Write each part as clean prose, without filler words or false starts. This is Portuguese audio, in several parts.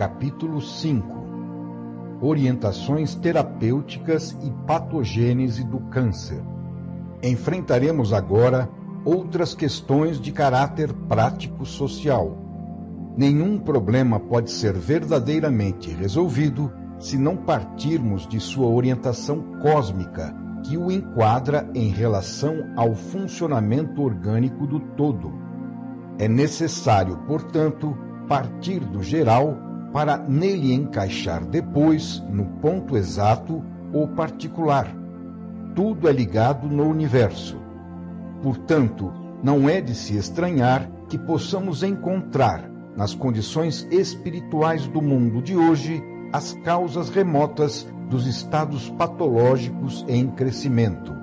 capítulo 5. Orientações terapêuticas e patogênese do câncer. Enfrentaremos agora outras questões de caráter prático-social. Nenhum problema pode ser verdadeiramente resolvido se não partirmos de sua orientação cósmica, que o enquadra em relação ao funcionamento orgânico do todo. É necessário, portanto, partir do geral para nele encaixar depois, no ponto exato, o particular. Tudo é ligado no universo. Portanto, não é de se estranhar que possamos encontrar, nas condições espirituais do mundo de hoje, as causas remotas dos estados patológicos em crescimento.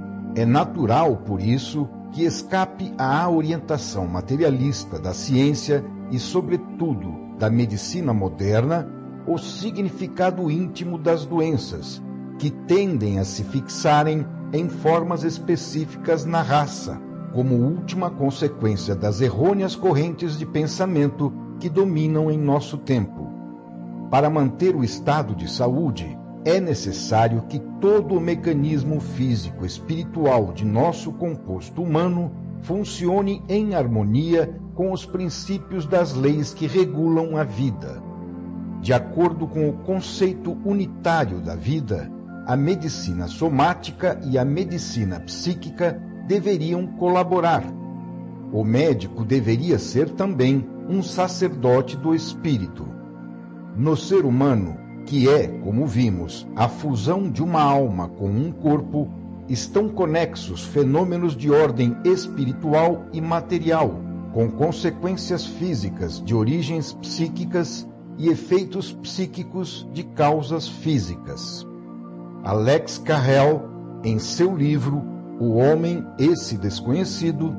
É natural, por isso, que escape à orientação materialista da ciência e, sobretudo, da medicina moderna, o significado íntimo das doenças, que tendem a se fixarem em formas específicas na raça, como última consequência das errôneas correntes de pensamento que dominam em nosso tempo. Para manter o estado de saúde, é necessário que todo o mecanismo físico-espiritual de nosso composto humano funcione em harmonia com os princípios das leis que regulam a vida. De acordo com o conceito unitário da vida, a medicina somática e a medicina psíquica deveriam colaborar. O médico deveria ser também um sacerdote do espírito. No ser humano, que é, como vimos, a fusão de uma alma com um corpo, estão conexos fenômenos de ordem espiritual e material, com consequências físicas de origens psíquicas e efeitos psíquicos de causas físicas. Alex Carrel, em seu livro O Homem, esse Desconhecido,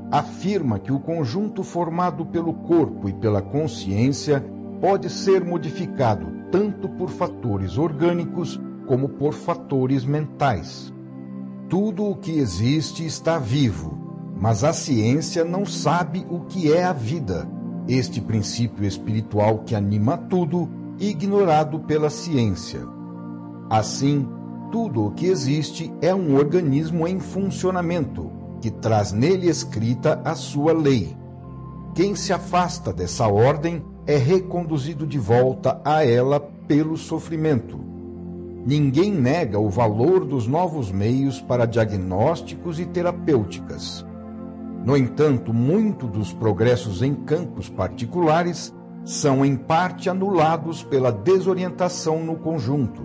afirma que o conjunto formado pelo corpo e pela consciência pode ser modificado tanto por fatores orgânicos como por fatores mentais. Tudo o que existe está vivo, mas a ciência não sabe o que é a vida, este princípio espiritual que anima tudo, ignorado pela ciência. Assim, tudo o que existe é um organismo em funcionamento, que traz nele escrita a sua lei. Quem se afasta dessa ordem é reconduzido de volta a ela pelo sofrimento. Ninguém nega o valor dos novos meios para diagnósticos e terapêuticas. No entanto, muitos dos progressos em campos particulares são em parte anulados pela desorientação no conjunto.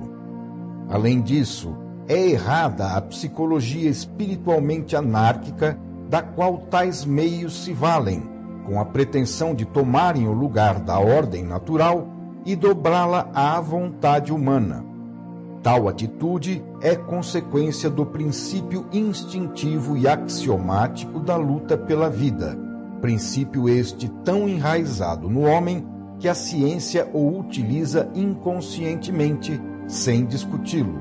Além disso, é errada a psicologia espiritualmente anárquica da qual tais meios se valem, com a pretensão de tomarem o lugar da ordem natural e dobrá-la à vontade humana. Tal atitude é consequência do princípio instintivo e axiomático da luta pela vida, princípio este tão enraizado no homem que a ciência o utiliza inconscientemente, sem discuti-lo.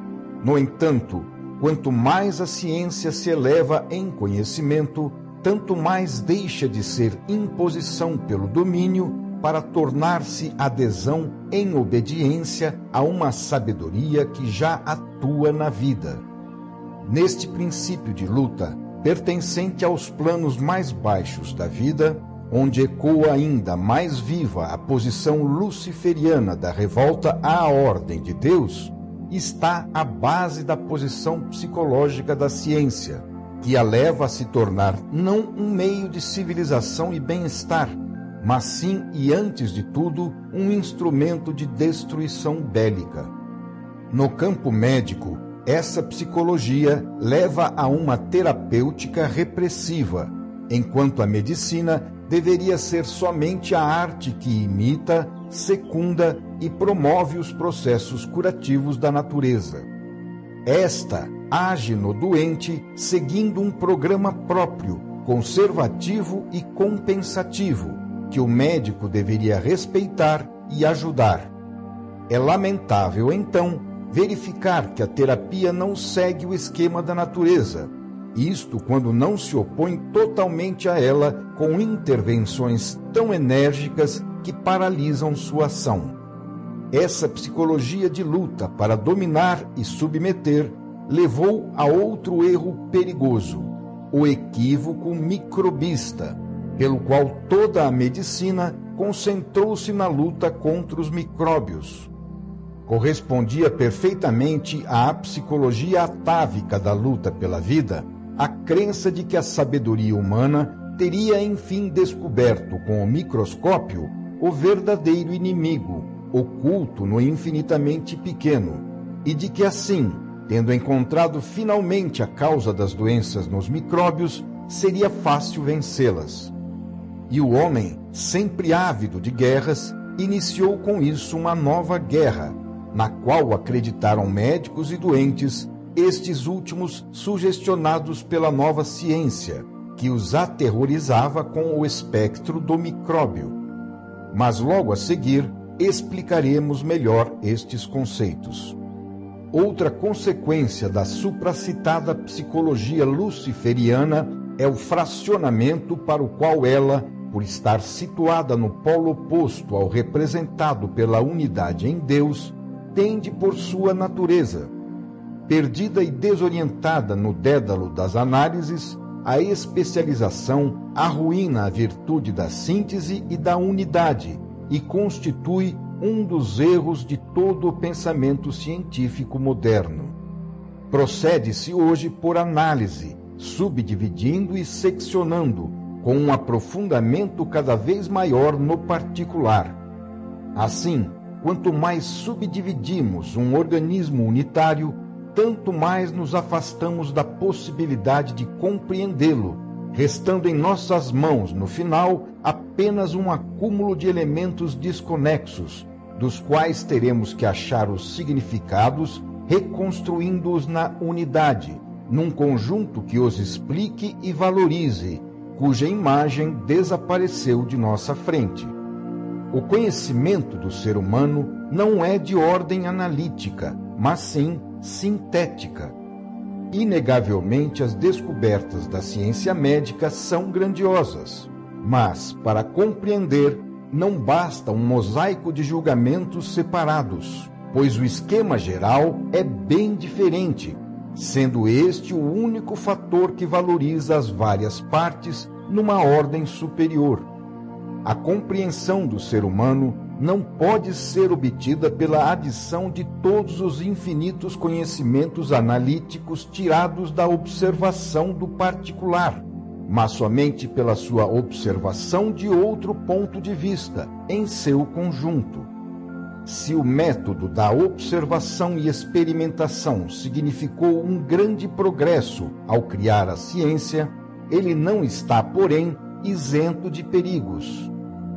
No entanto, quanto mais a ciência se eleva em conhecimento, tanto mais deixa de ser imposição pelo domínio para tornar-se adesão em obediência a uma sabedoria que já atua na vida. Neste princípio de luta, pertencente aos planos mais baixos da vida, onde ecoa ainda mais viva a posição luciferiana da revolta à ordem de Deus, está a base da posição psicológica da ciência, que a leva a se tornar não um meio de civilização e bem-estar, mas sim e antes de tudo um instrumento de destruição bélica. No campo médico, essa psicologia leva a uma terapêutica repressiva, enquanto a medicina deveria ser somente a arte que imita, secunda e promove os processos curativos da natureza. Esta age no doente seguindo um programa próprio, conservativo e compensativo, que o médico deveria respeitar e ajudar. É lamentável, então, verificar que a terapia não segue o esquema da natureza, Isto quando não se opõe totalmente a ela com intervenções tão enérgicas que paralisam sua ação. Essa psicologia de luta para dominar e submeter levou a outro erro perigoso, o equívoco microbista, pelo qual toda a medicina concentrou-se na luta contra os micróbios. Correspondia perfeitamente à psicologia atávica da luta pela vida a crença de que a sabedoria humana teria enfim descoberto com o microscópio o verdadeiro inimigo, oculto no infinitamente pequeno, e de que assim, tendo encontrado finalmente a causa das doenças nos micróbios, seria fácil vencê-las. E o homem, sempre ávido de guerras, iniciou com isso uma nova guerra, na qual acreditaram médicos e doentes, estes últimos sugestionados pela nova ciência, que os aterrorizava com o espectro do micróbio. Mas logo a seguir explicaremos melhor estes conceitos. Outra consequência da supracitada psicologia luciferiana é o fracionamento para o qual ela, por estar situada no polo oposto ao representado pela unidade em Deus, tende por sua natureza. Perdida e desorientada no dédalo das análises, a especialização arruína a virtude da síntese e da unidade e constitui um dos erros de todo o pensamento científico moderno. Procede-se hoje por análise, subdividindo e seccionando, com um aprofundamento cada vez maior no particular. Assim, quanto mais subdividimos um organismo unitário, tanto mais nos afastamos da possibilidade de compreendê-lo, restando em nossas mãos, no final, apenas um acúmulo de elementos desconexos, dos quais teremos que achar os significados, reconstruindo-os na unidade, num conjunto que os explique e valorize, cuja imagem desapareceu de nossa frente. O conhecimento do ser humano não é de ordem analítica, mas sim sintética. Inegavelmente, as descobertas da ciência médica são grandiosas, mas, para compreender, não basta um mosaico de julgamentos separados, pois o esquema geral é bem diferente, sendo este o único fator que valoriza as várias partes numa ordem superior. A compreensão do ser humano não pode ser obtida pela adição de todos os infinitos conhecimentos analíticos tirados da observação do particular, mas somente pela sua observação de outro ponto de vista, em seu conjunto. Se o método da observação e experimentação significou um grande progresso ao criar a ciência, ele não está, porém, isento de perigos.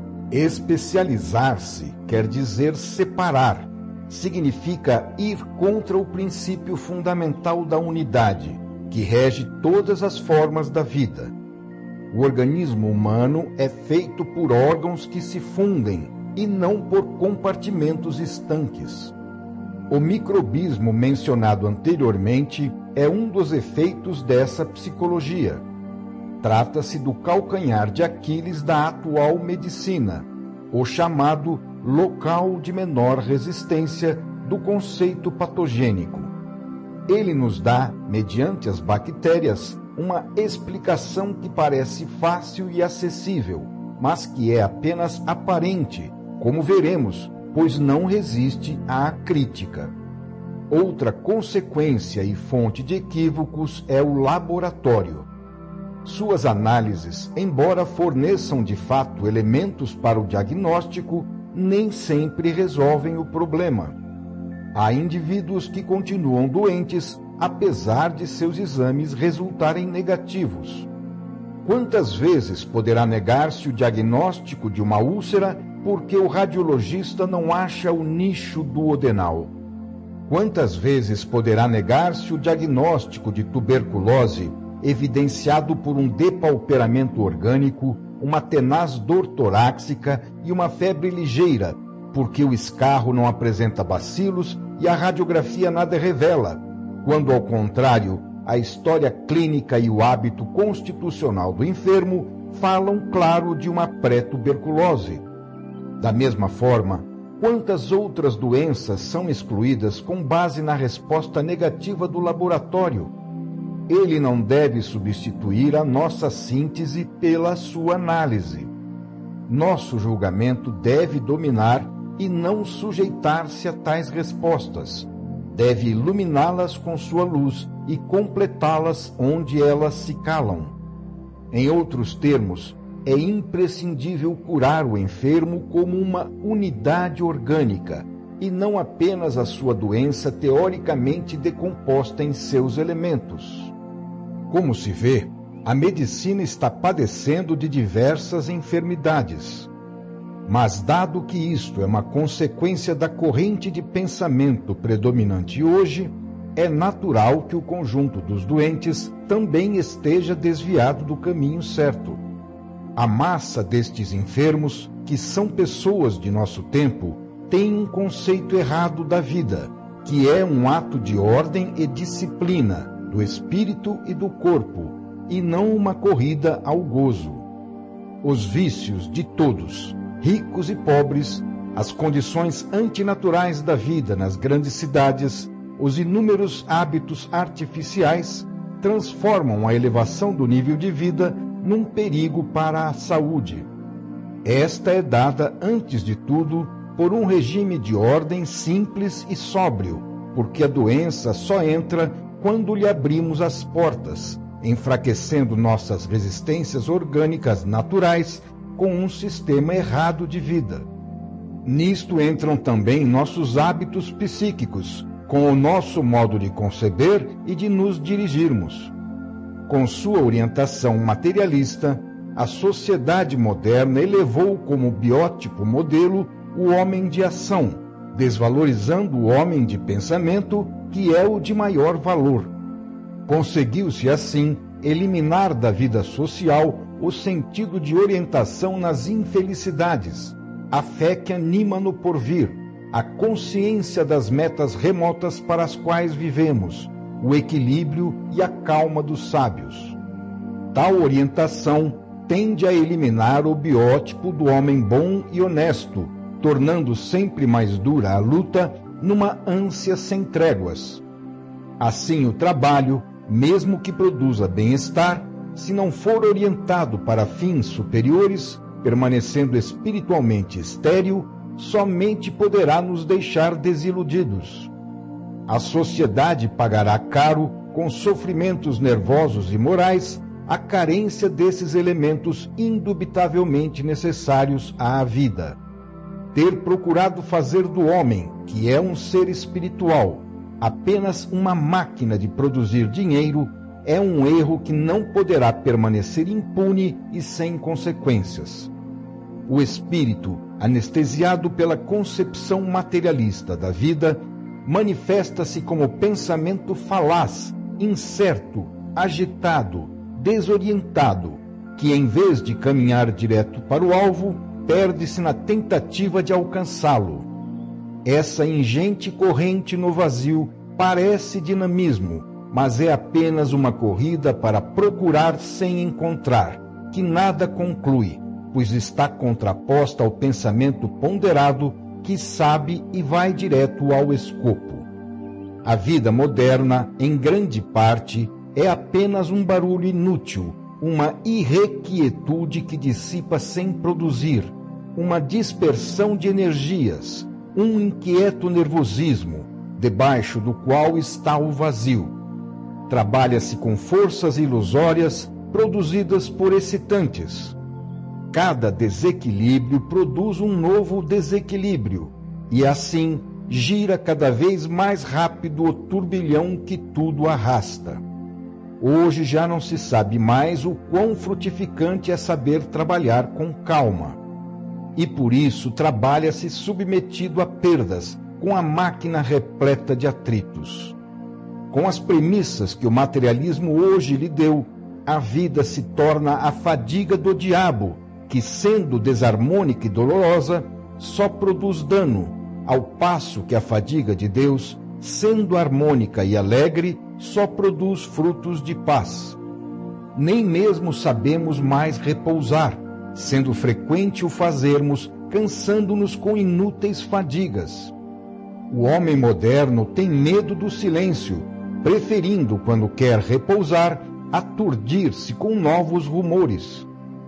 Especializar-se quer dizer separar, significa ir contra o princípio fundamental da unidade, que rege todas as formas da vida. O organismo humano é feito por órgãos que se fundem e não por compartimentos estanques. O microbismo mencionado anteriormente é um dos efeitos dessa psicologia. Trata-se do calcanhar de Aquiles da atual medicina, o chamado local de menor resistência do conceito patogênico. Ele nos dá, mediante as bactérias, uma explicação que parece fácil e acessível, mas que é apenas aparente, como veremos, pois não resiste à crítica. Outra consequência e fonte de equívocos é o laboratório. Suas análises, embora forneçam de fato elementos para o diagnóstico, nem sempre resolvem o problema. Há indivíduos que continuam doentes, apesar de seus exames resultarem negativos. Quantas vezes poderá negar-se o diagnóstico de uma úlcera porque o radiologista não acha o nicho duodenal? Quantas vezes poderá negar-se o diagnóstico de tuberculose evidenciado por um depauperamento orgânico, uma tenaz dor torácica e uma febre ligeira, porque o escarro não apresenta bacilos e a radiografia nada revela, quando, ao contrário, a história clínica e o hábito constitucional do enfermo falam claro de uma pré-tuberculose. Da mesma forma, quantas outras doenças são excluídas com base na resposta negativa do laboratório? Ele não deve substituir a nossa síntese pela sua análise. Nosso julgamento deve dominar e não sujeitar-se a tais respostas. Deve iluminá-las com sua luz e completá-las onde elas se calam. Em outros termos, é imprescindível curar o enfermo como uma unidade orgânica e não apenas a sua doença teoricamente decomposta em seus elementos. Como se vê, a medicina está padecendo de diversas enfermidades. Mas, dado que isto é uma consequência da corrente de pensamento predominante hoje, é natural que o conjunto dos doentes também esteja desviado do caminho certo. A massa destes enfermos, que são pessoas de nosso tempo, tem um conceito errado da vida, que é um ato de ordem e disciplina do espírito e do corpo, e não uma corrida ao gozo. Os vícios de todos, ricos e pobres, as condições antinaturais da vida nas grandes cidades, os inúmeros hábitos artificiais transformam a elevação do nível de vida num perigo para a saúde. Esta é dada, antes de tudo, por um regime de ordem simples e sóbrio, porque a doença só entra quando lhe abrimos as portas, enfraquecendo nossas resistências orgânicas naturais com um sistema errado de vida. Nisto entram também nossos hábitos psíquicos, com o nosso modo de conceber e de nos dirigirmos. Com sua orientação materialista, a sociedade moderna elevou como biótipo modelo o homem de ação, desvalorizando o homem de pensamento, que é o de maior valor. Conseguiu-se, assim, eliminar da vida social o sentido de orientação nas infelicidades, a fé que anima no porvir, a consciência das metas remotas para as quais vivemos, o equilíbrio e a calma dos sábios. Tal orientação tende a eliminar o biótipo do homem bom e honesto, tornando sempre mais dura a luta numa ânsia sem tréguas. Assim, o trabalho, mesmo que produza bem-estar, se não for orientado para fins superiores, permanecendo espiritualmente estéril, somente poderá nos deixar desiludidos. A sociedade pagará caro, com sofrimentos nervosos e morais, a carência desses elementos indubitavelmente necessários à vida. Ter procurado fazer do homem, que é um ser espiritual, apenas uma máquina de produzir dinheiro, é um erro que não poderá permanecer impune e sem consequências. O espírito, anestesiado pela concepção materialista da vida, manifesta-se como pensamento falaz, incerto, agitado, desorientado, que em vez de caminhar direto para o alvo, perde-se na tentativa de alcançá-lo. Essa ingente corrente no vazio parece dinamismo, mas é apenas uma corrida para procurar sem encontrar, que nada conclui, pois está contraposta ao pensamento ponderado que sabe e vai direto ao escopo. A vida moderna, em grande parte, é apenas um barulho inútil, uma irrequietude que dissipa sem produzir, uma dispersão de energias, um inquieto nervosismo, debaixo do qual está o vazio. Trabalha-se com forças ilusórias produzidas por excitantes. Cada desequilíbrio produz um novo desequilíbrio, e assim gira cada vez mais rápido o turbilhão que tudo arrasta. Hoje já não se sabe mais o quão frutificante é saber trabalhar com calma. E por isso trabalha-se submetido a perdas, com a máquina repleta de atritos. Com as premissas que o materialismo hoje lhe deu, a vida se torna a fadiga do diabo, que, sendo desarmônica e dolorosa, só produz dano, ao passo que a fadiga de Deus, sendo harmônica e alegre, só produz frutos de paz. Nem mesmo sabemos mais repousar, sendo frequente o fazermos, cansando-nos com inúteis fadigas. O homem moderno tem medo do silêncio, preferindo, quando quer repousar, aturdir-se com novos rumores.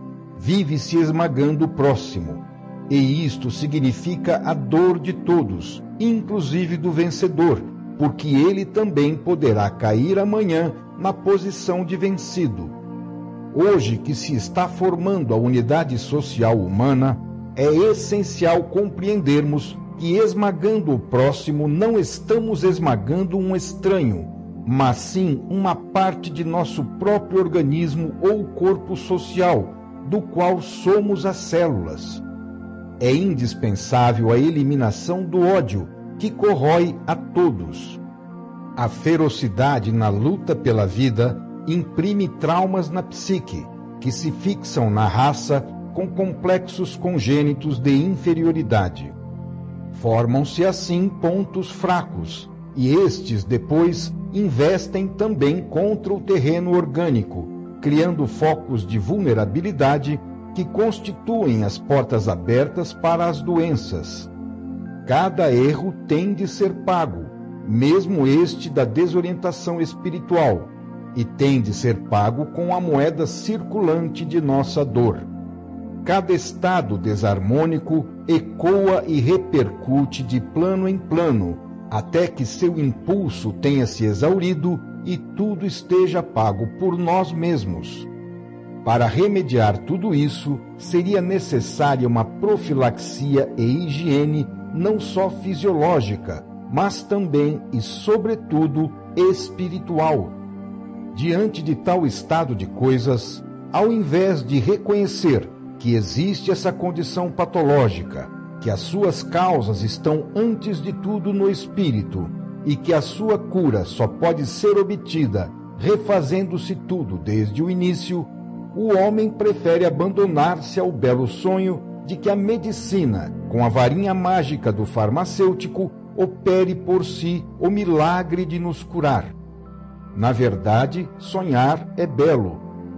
Vive-se esmagando o próximo, e isto significa a dor de todos, inclusive do vencedor, porque ele também poderá cair amanhã na posição de vencido. Hoje que se está formando a unidade social humana, é essencial compreendermos que esmagando o próximo não estamos esmagando um estranho, mas sim uma parte de nosso próprio organismo ou corpo social, do qual somos as células. É indispensável a eliminação do ódio, que corrói a todos. A ferocidade na luta pela vida imprime traumas na psique, que se fixam na raça com complexos congênitos de inferioridade. Formam-se assim pontos fracos, e estes depois investem também contra o terreno orgânico, criando focos de vulnerabilidade que constituem as portas abertas para as doenças. Cada erro tem de ser pago, mesmo este da desorientação espiritual, e tem de ser pago com a moeda circulante de nossa dor. Cada estado desarmônico ecoa e repercute de plano em plano, até que seu impulso tenha se exaurido e tudo esteja pago por nós mesmos. Para remediar tudo isso, seria necessária uma profilaxia e higiene não só fisiológica, mas também e, sobretudo, espiritual. Diante de tal estado de coisas, ao invés de reconhecer que existe essa condição patológica, que as suas causas estão antes de tudo no espírito e que a sua cura só pode ser obtida refazendo-se tudo desde o início, o homem prefere abandonar-se ao belo sonho de que a medicina, com a varinha mágica do farmacêutico, opere por si o milagre de nos curar. Na verdade, sonhar é belo,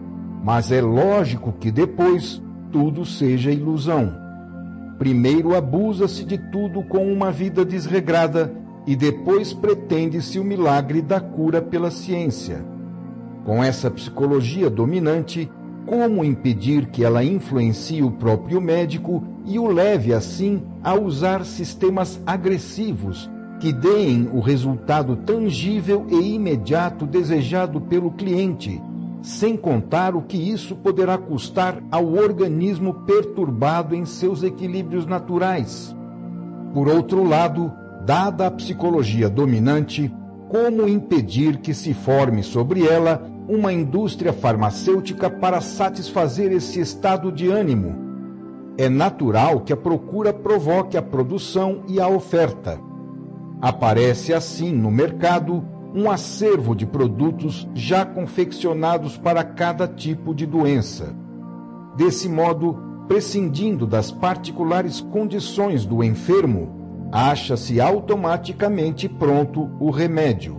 mas é lógico que depois tudo seja ilusão. Primeiro abusa-se de tudo com uma vida desregrada e depois pretende-se o milagre da cura pela ciência. Com essa psicologia dominante, como impedir que ela influencie o próprio médico e o leve, assim, a usar sistemas agressivos que deem o resultado tangível e imediato desejado pelo cliente, sem contar o que isso poderá custar ao organismo perturbado em seus equilíbrios naturais? Por outro lado, dada a psicologia dominante, como impedir que se forme sobre ela uma indústria farmacêutica para satisfazer esse estado de ânimo? É natural que a procura provoque a produção e a oferta. Aparece assim no mercado um acervo de produtos já confeccionados para cada tipo de doença. Desse modo, prescindindo das particulares condições do enfermo, acha-se automaticamente pronto o remédio.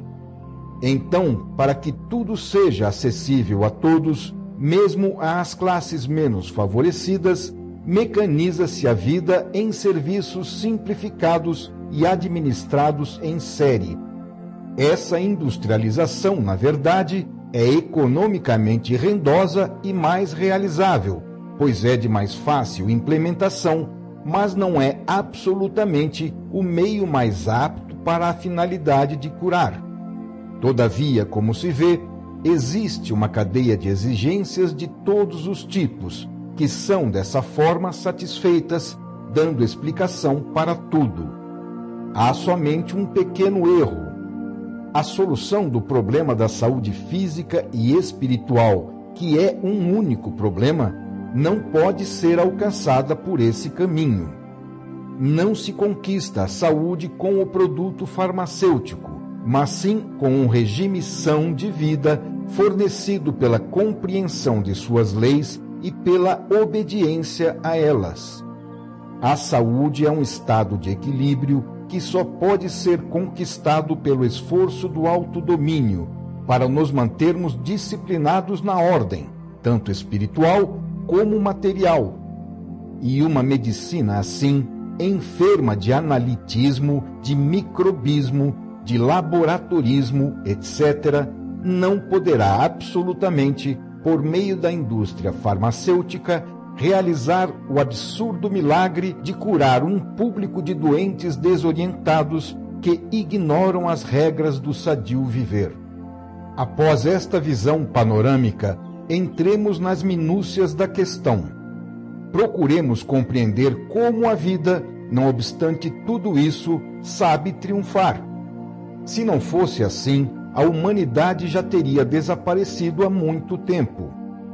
Então, para que tudo seja acessível a todos, mesmo às classes menos favorecidas, mecaniza-se a vida em serviços simplificados e administrados em série. Essa industrialização, na verdade, é economicamente rendosa e mais realizável, pois é de mais fácil implementação, mas não é absolutamente o meio mais apto para a finalidade de curar. Todavia, como se vê, existe uma cadeia de exigências de todos os tipos, que são dessa forma satisfeitas, dando explicação para tudo. Há somente um pequeno erro. A solução do problema da saúde física e espiritual, que é um único problema, não pode ser alcançada por esse caminho. Não se conquista a saúde com o produto farmacêutico, mas sim com um regime são de vida fornecido pela compreensão de suas leis e pela obediência a elas. A saúde é um estado de equilíbrio que só pode ser conquistado pelo esforço do autodomínio, para nos mantermos disciplinados na ordem, tanto espiritual como material. E uma medicina assim, enferma de analitismo, de microbismo, de laboratorismo, etc., não poderá absolutamente, por meio da indústria farmacêutica, realizar o absurdo milagre de curar um público de doentes desorientados que ignoram as regras do sadio viver. Após esta visão panorâmica, entremos nas minúcias da questão. Procuremos compreender como a vida, não obstante tudo isso, sabe triunfar. Se não fosse assim, a humanidade já teria desaparecido há muito tempo.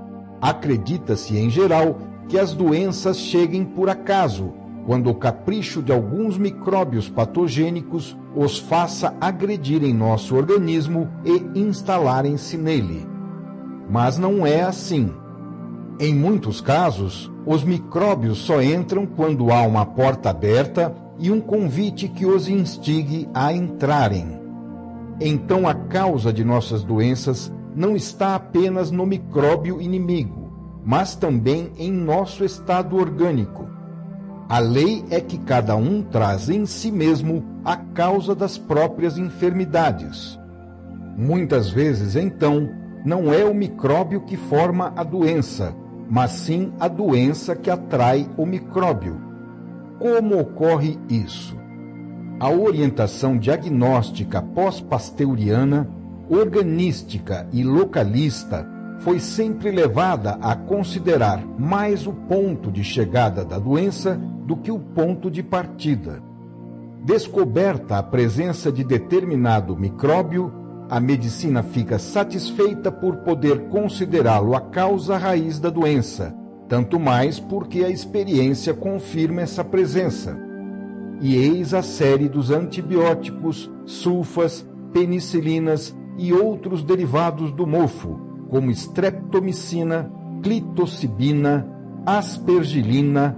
Acredita-se, em geral, que as doenças cheguem por acaso, quando o capricho de alguns micróbios patogênicos os faça agredirem nosso organismo e instalarem-se nele. Mas não é assim. Em muitos casos, os micróbios só entram quando há uma porta aberta e um convite que os instigue a entrarem. Então a causa de nossas doenças não está apenas no micróbio inimigo, mas também em nosso estado orgânico. A lei é que cada um traz em si mesmo a causa das próprias enfermidades. Muitas vezes, então, não é o micróbio que forma a doença, mas sim a doença que atrai o micróbio. Como ocorre isso? A orientação diagnóstica pós-pasteuriana, organística e localista foi sempre levada a considerar mais o ponto de chegada da doença do que o ponto de partida. Descoberta a presença de determinado micróbio, a medicina fica satisfeita por poder considerá-lo a causa raiz da doença, tanto mais porque a experiência confirma essa presença. E eis a série dos antibióticos, sulfas, penicilinas e outros derivados do mofo, como streptomicina, clitocibina, aspergilina,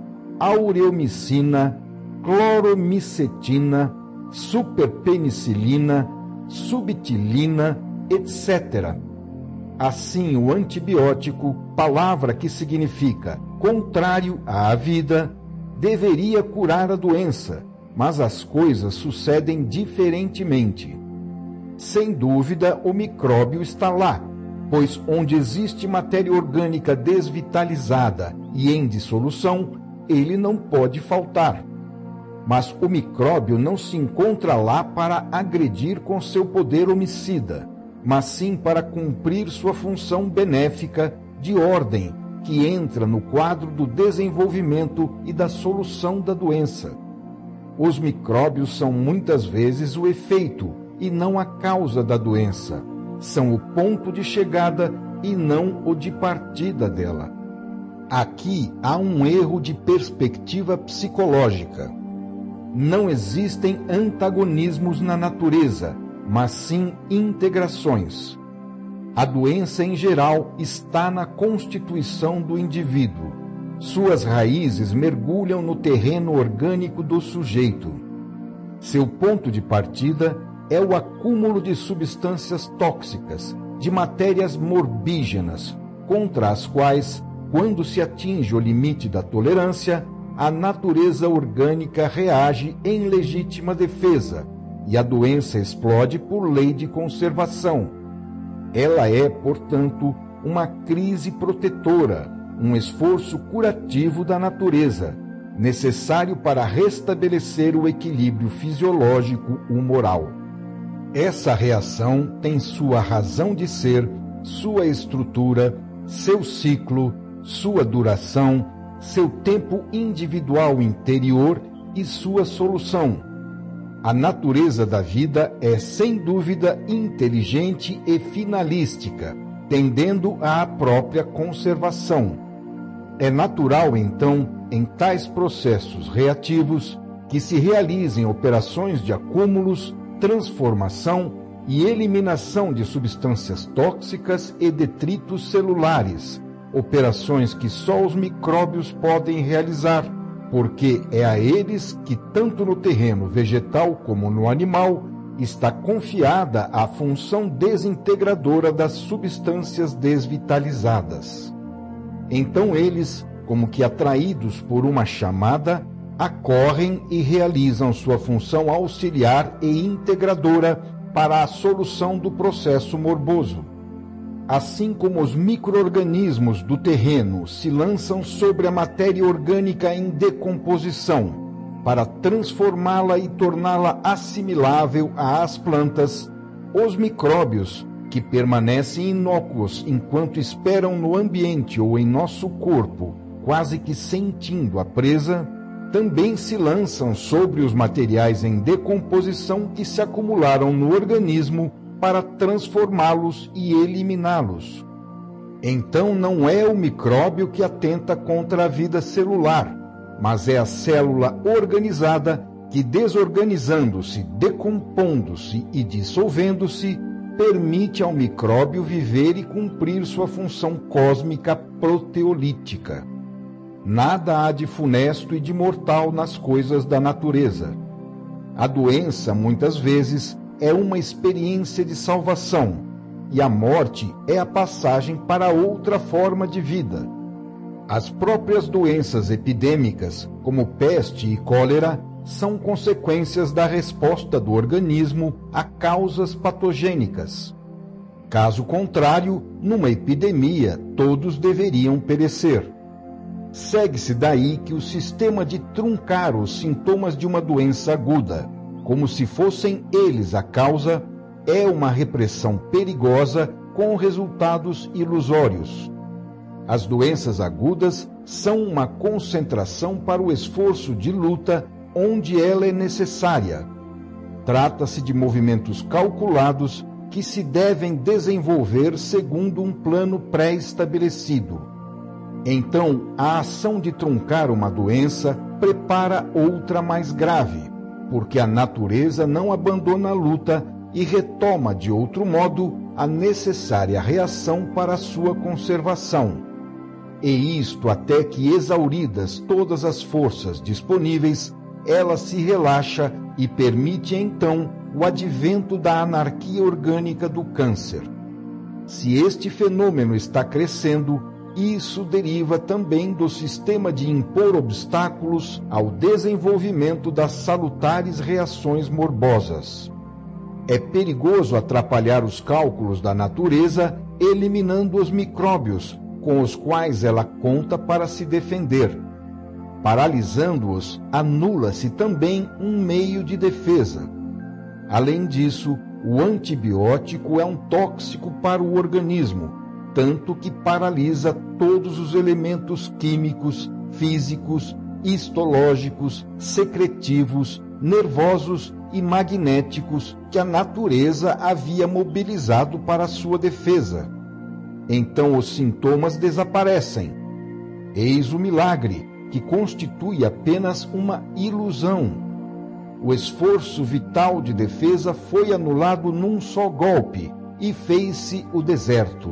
aureomicina, cloromicetina, superpenicilina, subtilina, etc. Assim, o antibiótico, palavra que significa contrário à vida, deveria curar a doença, mas as coisas sucedem diferentemente. Sem dúvida, o micróbio está lá, pois onde existe matéria orgânica desvitalizada e em dissolução, ele não pode faltar. Mas o micróbio não se encontra lá para agredir com seu poder homicida, mas sim para cumprir sua função benéfica de ordem, que entra no quadro do desenvolvimento e da solução da doença. Os micróbios são muitas vezes o efeito e não a causa da doença. São o ponto de chegada e não o de partida dela. Aqui há um erro de perspectiva psicológica. Não existem antagonismos na natureza, mas sim integrações. A doença, em geral, está na constituição do indivíduo. Suas raízes mergulham no terreno orgânico do sujeito. Seu ponto de partida é o acúmulo de substâncias tóxicas, de matérias morbígenas, contra as quais, quando se atinge o limite da tolerância, a natureza orgânica reage em legítima defesa e a doença explode por lei de conservação. Ela é, portanto, uma crise protetora, um esforço curativo da natureza, necessário para restabelecer o equilíbrio fisiológico humoral. Essa reação tem sua razão de ser, sua estrutura, seu ciclo, sua duração, seu tempo individual interior e sua solução. A natureza da vida é, sem dúvida, inteligente e finalística, tendendo à própria conservação. É natural, então, em tais processos reativos, que se realizem operações de acúmulos, transformação e eliminação de substâncias tóxicas e detritos celulares, operações que só os micróbios podem realizar, porque é a eles que, tanto no terreno vegetal como no animal, está confiada a função desintegradora das substâncias desvitalizadas. Então eles, como que atraídos por uma chamada, acorrem e realizam sua função auxiliar e integradora para a solução do processo morboso. Assim como os micro-organismos do terreno se lançam sobre a matéria orgânica em decomposição para transformá-la e torná-la assimilável às plantas, os micróbios, que permanecem inócuos enquanto esperam no ambiente ou em nosso corpo, quase que sentindo a presa, também se lançam sobre os materiais em decomposição que se acumularam no organismo para transformá-los e eliminá-los. Então não é o micróbio que atenta contra a vida celular, mas é a célula organizada que, desorganizando-se, decompondo-se e dissolvendo-se, permite ao micróbio viver e cumprir sua função cósmica proteolítica. Nada há de funesto e de mortal nas coisas da natureza. A doença, muitas vezes, é uma experiência de salvação, e a morte é a passagem para outra forma de vida. As próprias doenças epidêmicas, como peste e cólera, são consequências da resposta do organismo a causas patogênicas. Caso contrário, numa epidemia, todos deveriam perecer. Segue-se daí que o sistema de truncar os sintomas de uma doença aguda, como se fossem eles a causa, é uma repressão perigosa com resultados ilusórios. As doenças agudas são uma concentração para o esforço de luta onde ela é necessária. Trata-se de movimentos calculados que se devem desenvolver segundo um plano pré-estabelecido. Então, a ação de truncar uma doença prepara outra mais grave, porque a natureza não abandona a luta e retoma de outro modo a necessária reação para a sua conservação. E isto até que, exauridas todas as forças disponíveis, ela se relaxa e permite então o advento da anarquia orgânica do câncer. Se este fenômeno está crescendo, isso deriva também do sistema de impor obstáculos ao desenvolvimento das salutares reações morbosas. É perigoso atrapalhar os cálculos da natureza, eliminando os micróbios com os quais ela conta para se defender. Paralisando-os, anula-se também um meio de defesa. Além disso, o antibiótico é um tóxico para o organismo, tanto que paralisa todos os elementos químicos, físicos, histológicos, secretivos, nervosos e magnéticos que a natureza havia mobilizado para sua defesa. Então os sintomas desaparecem. Eis o milagre, que constitui apenas uma ilusão. O esforço vital de defesa foi anulado num só golpe e fez-se o deserto.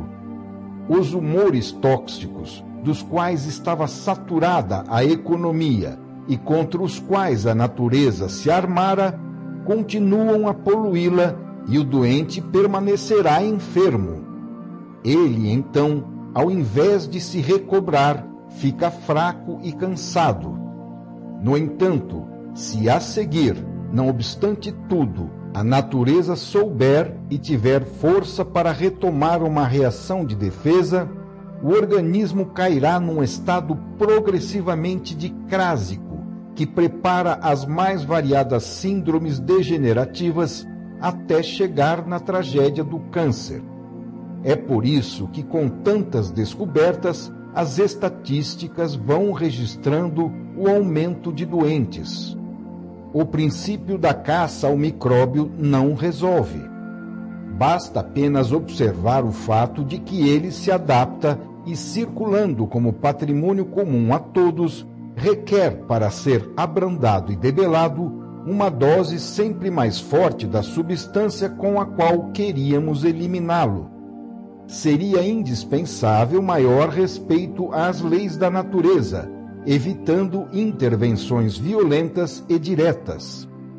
Os humores tóxicos, dos quais estava saturada a economia e contra os quais a natureza se armara, continuam a poluí-la e o doente permanecerá enfermo. Ele, então, ao invés de se recobrar, fica fraco e cansado. No entanto, se a seguir, não obstante tudo, a natureza souber e tiver força para retomar uma reação de defesa, o organismo cairá num estado progressivamente dicrásico, que prepara as mais variadas síndromes degenerativas até chegar na tragédia do câncer. É por isso que, com tantas descobertas, as estatísticas vão registrando o aumento de doentes. O princípio da caça ao micróbio não resolve. Basta apenas observar o fato de que ele se adapta e, circulando como patrimônio comum a todos, requer, para ser abrandado e debelado, uma dose sempre mais forte da substância com a qual queríamos eliminá-lo. Seria indispensável maior respeito às leis da natureza, evitando intervenções violentas e diretas.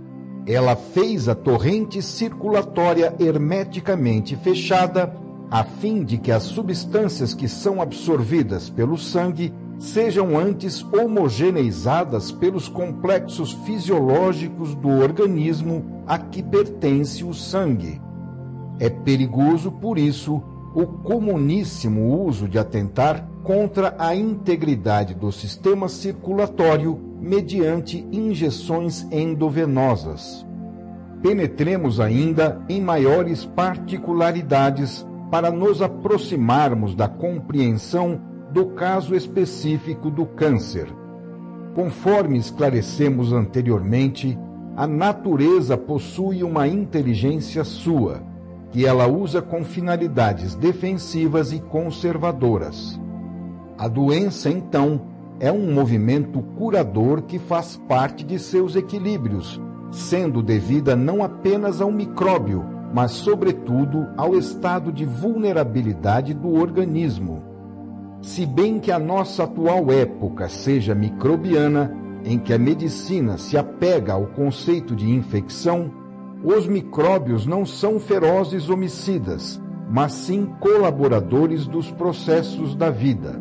Ela fez a torrente circulatória hermeticamente fechada, a fim de que as substâncias que são absorvidas pelo sangue sejam antes homogeneizadas pelos complexos fisiológicos do organismo a que pertence o sangue. É perigoso, por isso, o comuníssimo uso de atentar contra a integridade do sistema circulatório mediante injeções endovenosas. Penetremos ainda em maiores particularidades para nos aproximarmos da compreensão do caso específico do câncer. Conforme esclarecemos anteriormente, a natureza possui uma inteligência sua, que ela usa com finalidades defensivas e conservadoras. A doença, então, é um movimento curador que faz parte de seus equilíbrios, sendo devida não apenas ao micróbio, mas, sobretudo, ao estado de vulnerabilidade do organismo. Se bem que a nossa atual época seja microbiana, em que a medicina se apega ao conceito de infecção, os micróbios não são ferozes homicidas, mas sim colaboradores dos processos da vida.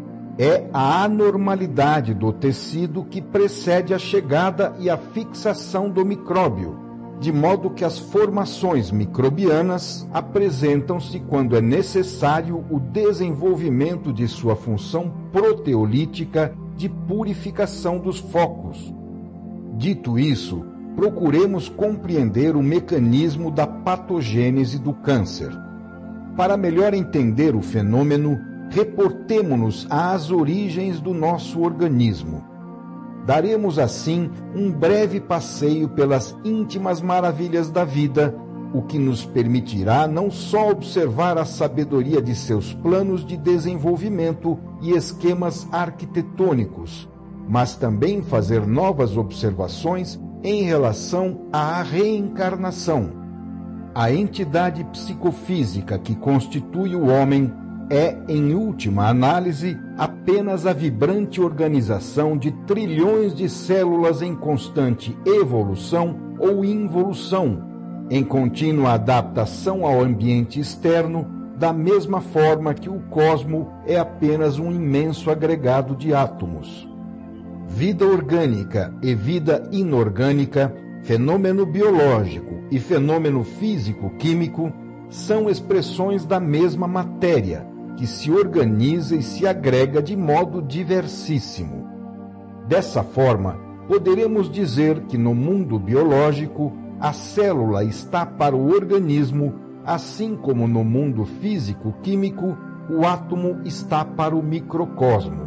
É a anormalidade do tecido que precede a chegada e a fixação do micróbio, de modo que as formações microbianas apresentam-se quando é necessário o desenvolvimento de sua função proteolítica de purificação dos focos. Dito isso, procuremos compreender o mecanismo da patogênese do câncer. Para melhor entender o fenômeno, reportemo-nos às origens do nosso organismo. Daremos, assim, um breve passeio pelas íntimas maravilhas da vida, o que nos permitirá não só observar a sabedoria de seus planos de desenvolvimento e esquemas arquitetônicos, mas também fazer novas observações em relação à reencarnação. A entidade psicofísica que constitui o homem é, em última análise, apenas a vibrante organização de trilhões de células em constante evolução ou involução, em contínua adaptação ao ambiente externo, da mesma forma que o cosmo é apenas um imenso agregado de átomos. Vida orgânica e vida inorgânica, fenômeno biológico e fenômeno físico-químico são expressões da mesma matéria, que se organiza e se agrega de modo diversíssimo. Dessa forma, poderemos dizer que no mundo biológico, a célula está para o organismo, assim como no mundo físico-químico, o átomo está para o microcosmo.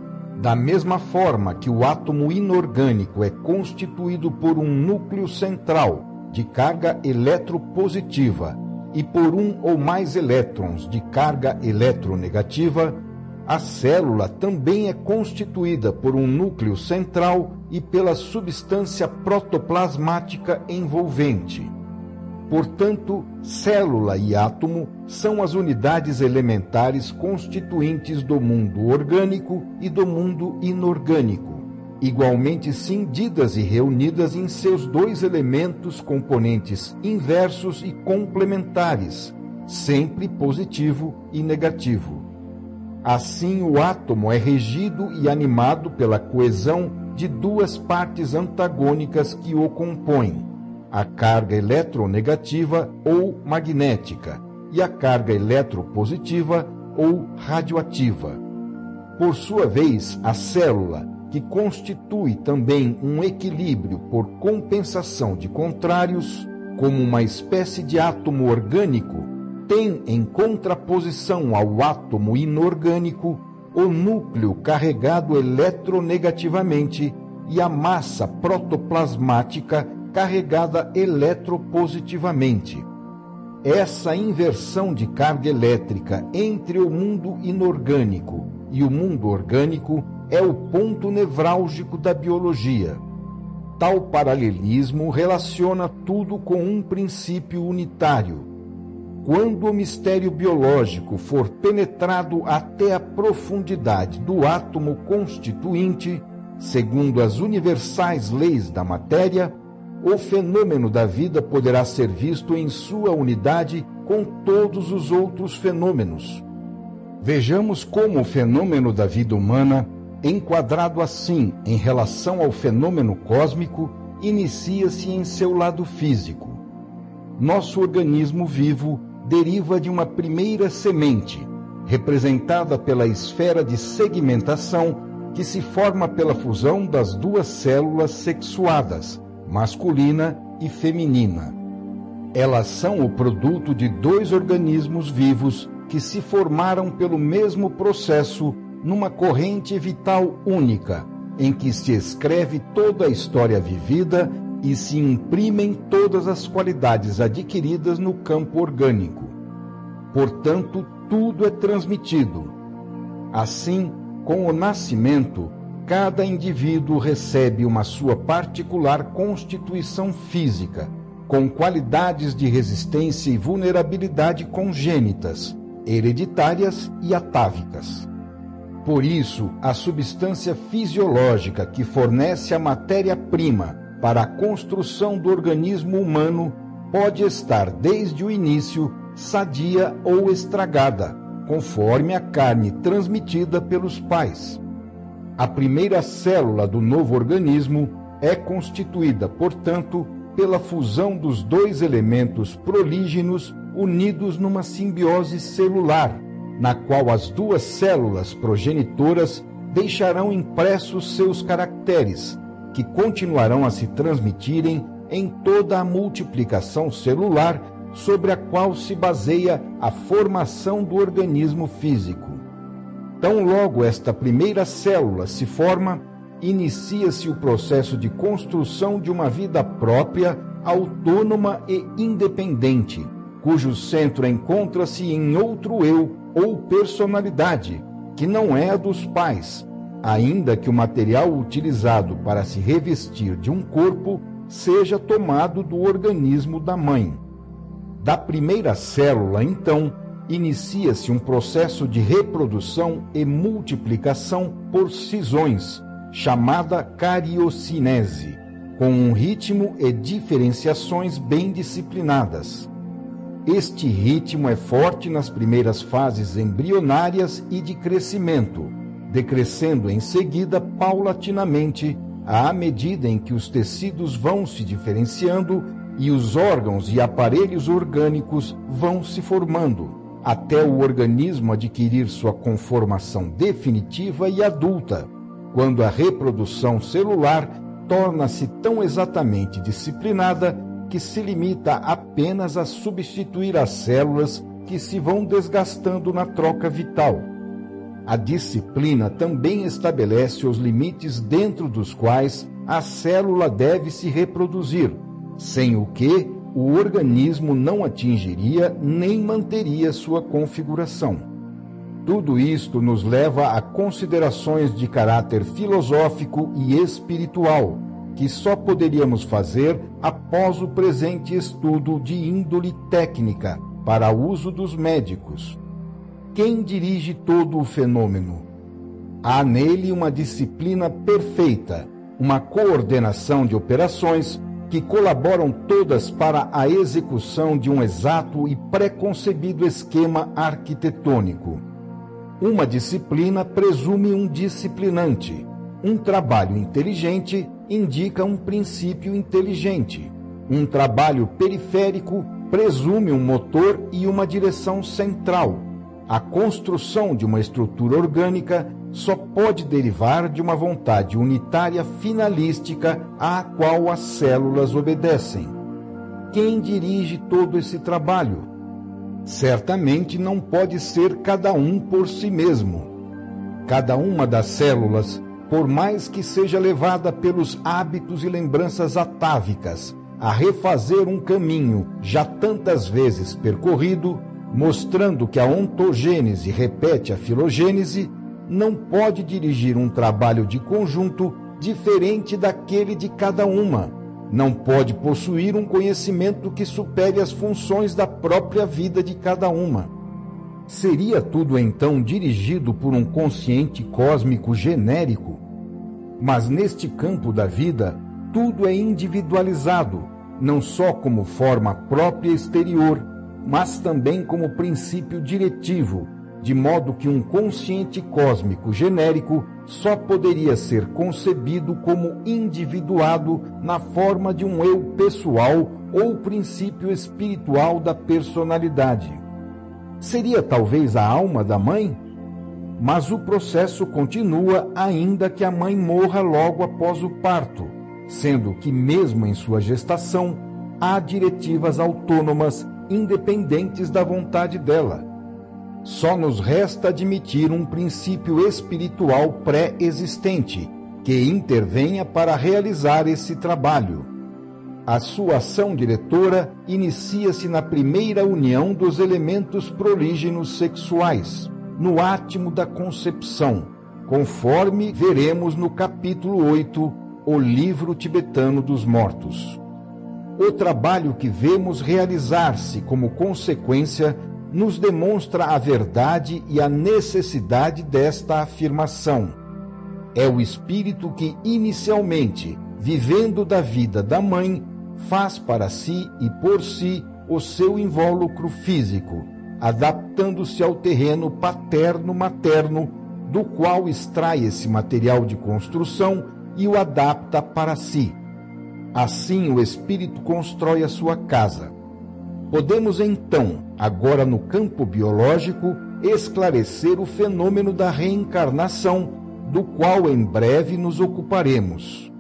Da mesma forma que o átomo inorgânico é constituído por um núcleo central de carga eletropositiva e por um ou mais elétrons de carga eletronegativa, a célula também é constituída por um núcleo central e pela substância protoplasmática envolvente. Portanto, célula e átomo são as unidades elementares constituintes do mundo orgânico e do mundo inorgânico, igualmente cindidas e reunidas em seus dois elementos componentes inversos e complementares, sempre positivo e negativo. Assim, o átomo é regido e animado pela coesão de duas partes antagônicas que o compõem, a carga eletronegativa ou magnética e a carga eletropositiva ou radioativa. Por sua vez, a célula, que constitui também um equilíbrio por compensação de contrários, como uma espécie de átomo orgânico, tem em contraposição ao átomo inorgânico o núcleo carregado eletronegativamente e a massa protoplasmática carregada eletropositivamente. Essa inversão de carga elétrica entre o mundo inorgânico e o mundo orgânico é o ponto nevrálgico da biologia. Tal paralelismo relaciona tudo com um princípio unitário. Quando o mistério biológico for penetrado até a profundidade do átomo constituinte, segundo as universais leis da matéria, o fenômeno da vida poderá ser visto em sua unidade com todos os outros fenômenos. Vejamos como o fenômeno da vida humana, enquadrado assim em relação ao fenômeno cósmico, inicia-se em seu lado físico. Nosso organismo vivo deriva de uma primeira semente, representada pela esfera de segmentação que se forma pela fusão das duas células sexuadas, masculina e feminina. Elas são o produto de dois organismos vivos que se formaram pelo mesmo processo numa corrente vital única, em que se escreve toda a história vivida e se imprimem todas as qualidades adquiridas no campo orgânico. Portanto, tudo é transmitido. Assim, com o nascimento, cada indivíduo recebe uma sua particular constituição física, com qualidades de resistência e vulnerabilidade congênitas, hereditárias e atávicas. Por isso, a substância fisiológica que fornece a matéria-prima para a construção do organismo humano pode estar desde o início sadia ou estragada, conforme a carne transmitida pelos pais. A primeira célula do novo organismo é constituída, portanto, pela fusão dos dois elementos prolígenos unidos numa simbiose celular, na qual as duas células progenitoras deixarão impressos seus caracteres, que continuarão a se transmitirem em toda a multiplicação celular sobre a qual se baseia a formação do organismo físico. Tão logo esta primeira célula se forma, inicia-se o processo de construção de uma vida própria, autônoma e independente, cujo centro encontra-se em outro eu ou personalidade, que não é a dos pais, ainda que o material utilizado para se revestir de um corpo seja tomado do organismo da mãe. Da primeira célula, então, inicia-se um processo de reprodução e multiplicação por cisões, chamada cariocinese, com um ritmo e diferenciações bem disciplinadas. Este ritmo é forte nas primeiras fases embrionárias e de crescimento, decrescendo em seguida paulatinamente à medida em que os tecidos vão se diferenciando e os órgãos e aparelhos orgânicos vão se formando, até o organismo adquirir sua conformação definitiva e adulta, quando a reprodução celular torna-se tão exatamente disciplinada que se limita apenas a substituir as células que se vão desgastando na troca vital. A disciplina também estabelece os limites dentro dos quais a célula deve se reproduzir, sem o que o organismo não atingiria nem manteria sua configuração. Tudo isto nos leva a considerações de caráter filosófico e espiritual, que só poderíamos fazer após o presente estudo de índole técnica para uso dos médicos. Quem dirige todo o fenômeno? Há nele uma disciplina perfeita, uma coordenação de operações que colaboram todas para a execução de um exato e preconcebido esquema arquitetônico. Uma disciplina presume um disciplinante. Um trabalho inteligente indica um princípio inteligente. Um trabalho periférico presume um motor e uma direção central. A construção de uma estrutura orgânica só pode derivar de uma vontade unitária finalística à qual as células obedecem. Quem dirige todo esse trabalho? Certamente não pode ser cada um por si mesmo. Cada uma das células, por mais que seja levada pelos hábitos e lembranças atávicas a refazer um caminho já tantas vezes percorrido, mostrando que a ontogênese repete a filogênese, não pode dirigir um trabalho de conjunto diferente daquele de cada uma. Não pode possuir um conhecimento que supere as funções da própria vida de cada uma. Seria tudo então dirigido por um consciente cósmico genérico? Mas neste campo da vida, tudo é individualizado, não só como forma própria exterior, mas também como princípio diretivo, de modo que um consciente cósmico genérico só poderia ser concebido como individuado na forma de um eu pessoal ou princípio espiritual da personalidade. Seria talvez a alma da mãe? Mas o processo continua ainda que a mãe morra logo após o parto, sendo que mesmo em sua gestação há diretivas autônomas independentes da vontade dela. Só nos resta admitir um princípio espiritual pré-existente que intervenha para realizar esse trabalho. A sua ação diretora inicia-se na primeira união dos elementos prolígenos sexuais, no átimo da concepção, conforme veremos no capítulo 8, O Livro Tibetano dos Mortos. O trabalho que vemos realizar-se como consequência nos demonstra a verdade e a necessidade desta afirmação. É o espírito que, inicialmente, vivendo da vida da mãe, faz para si e por si o seu invólucro físico, adaptando-se ao terreno paterno-materno, do qual extrai esse material de construção e o adapta para si. Assim o espírito constrói a sua casa. Podemos então, agora no campo biológico, esclarecer o fenômeno da reencarnação, do qual em breve nos ocuparemos.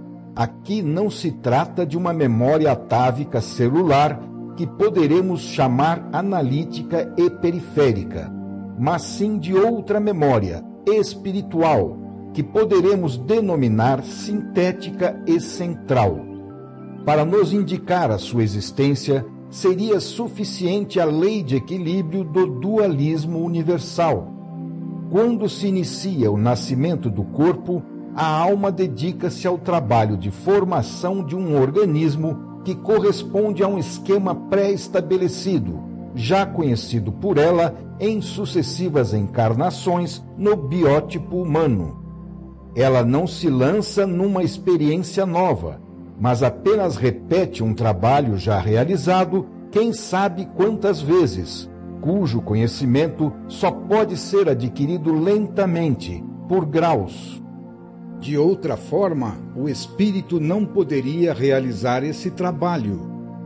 Aqui não se trata de uma memória atávica celular que poderemos chamar analítica e periférica, mas sim de outra memória, espiritual, que poderemos denominar sintética e central. Para nos indicar a sua existência, seria suficiente a lei de equilíbrio do dualismo universal. Quando se inicia o nascimento do corpo, a alma dedica-se ao trabalho de formação de um organismo que corresponde a um esquema pré-estabelecido, já conhecido por ela em sucessivas encarnações no biótipo humano. Ela não se lança numa experiência nova, mas apenas repete um trabalho já realizado, quem sabe quantas vezes, cujo conhecimento só pode ser adquirido lentamente, por graus. De outra forma, o espírito não poderia realizar esse trabalho.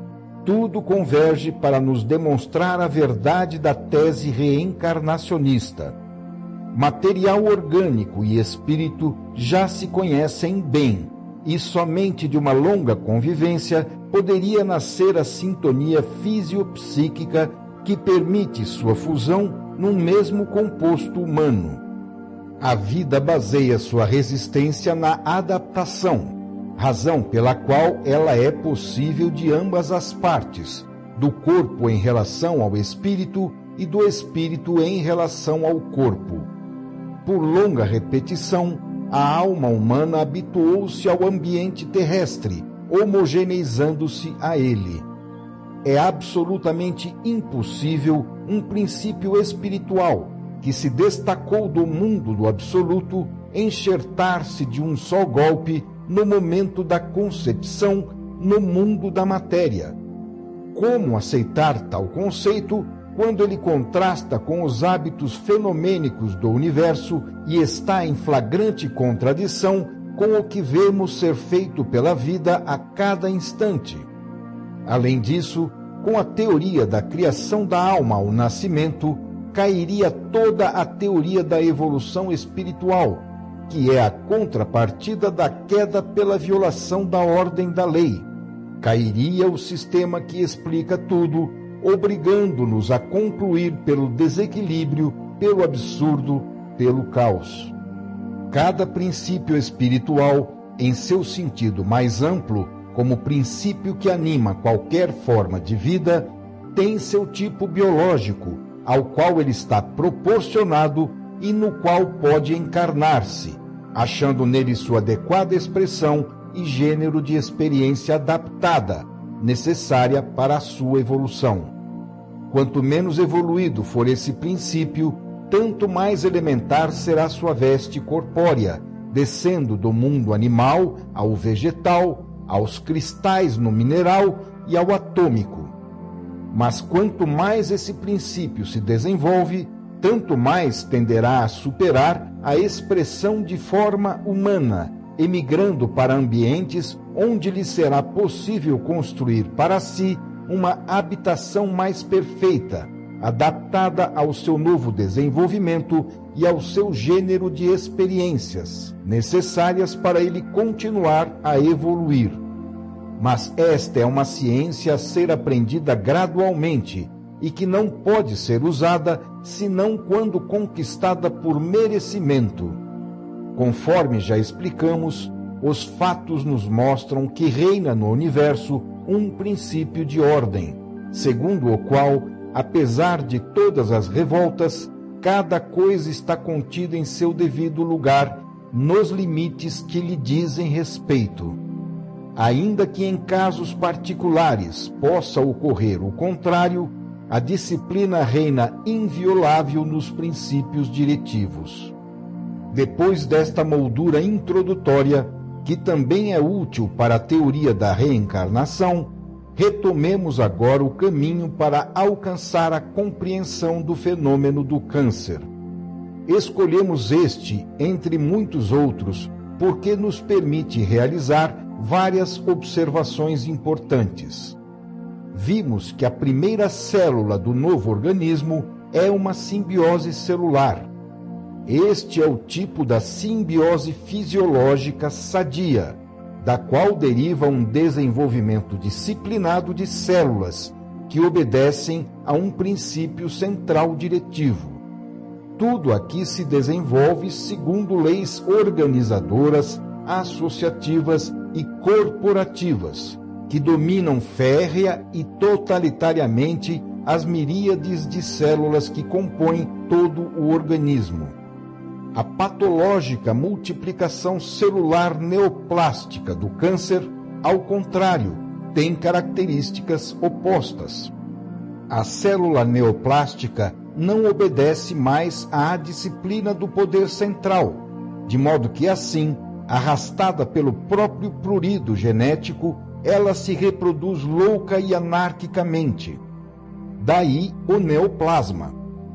Tudo converge para nos demonstrar a verdade da tese reencarnacionista. Material orgânico e espírito já se conhecem bem, e somente de uma longa convivência poderia nascer a sintonia fisiopsíquica que permite sua fusão num mesmo composto humano. A vida baseia sua resistência na adaptação, razão pela qual ela é possível de ambas as partes, do corpo em relação ao espírito e do espírito em relação ao corpo. Por longa repetição, a alma humana habituou-se ao ambiente terrestre, homogeneizando-se a ele. É absolutamente impossível um princípio espiritual que se destacou do mundo do absoluto enxertar-se de um só golpe no momento da concepção no mundo da matéria. Como aceitar tal conceito quando ele contrasta com os hábitos fenomênicos do universo e está em flagrante contradição com o que vemos ser feito pela vida a cada instante? Além disso, com a teoria da criação da alma ao nascimento, cairia toda a teoria da evolução espiritual, que é a contrapartida da queda pela violação da ordem da lei. Cairia o sistema que explica tudo, obrigando-nos a concluir pelo desequilíbrio, pelo absurdo, pelo caos. Cada princípio espiritual, em seu sentido mais amplo, como princípio que anima qualquer forma de vida, tem seu tipo biológico, ao qual ele está proporcionado e no qual pode encarnar-se, achando nele sua adequada expressão e gênero de experiência adaptada, necessária para a sua evolução. Quanto menos evoluído for esse princípio, tanto mais elementar será sua veste corpórea, descendo do mundo animal ao vegetal, aos cristais no mineral e ao atômico. Mas quanto mais esse princípio se desenvolve, tanto mais tenderá a superar a expressão de forma humana, emigrando para ambientes onde lhe será possível construir para si uma habitação mais perfeita, adaptada ao seu novo desenvolvimento e ao seu gênero de experiências, necessárias para ele continuar a evoluir. Mas esta é uma ciência a ser aprendida gradualmente e que não pode ser usada senão quando conquistada por merecimento. Conforme já explicamos, os fatos nos mostram que reina no universo um princípio de ordem, segundo o qual, apesar de todas as revoltas, cada coisa está contida em seu devido lugar, nos limites que lhe dizem respeito. Ainda que em casos particulares possa ocorrer o contrário, a disciplina reina inviolável nos princípios diretivos. Depois desta moldura introdutória, que também é útil para a teoria da reencarnação, retomemos agora o caminho para alcançar a compreensão do fenômeno do câncer. Escolhemos este, entre muitos outros, porque nos permite realizar várias observações importantes. Vimos que a primeira célula do novo organismo é uma simbiose celular. Este é o tipo da simbiose fisiológica sadia, da qual deriva um desenvolvimento disciplinado de células que obedecem a um princípio central diretivo. Tudo aqui se desenvolve segundo leis organizadoras, associativas e corporativas, que dominam férrea e totalitariamente as miríades de células que compõem todo o organismo. A patológica multiplicação celular neoplástica do câncer, ao contrário, tem características opostas. A célula neoplástica não obedece mais à disciplina do poder central, de modo que, assim, arrastada pelo próprio prurido genético, ela se reproduz louca e anarquicamente. Daí o neoplasma.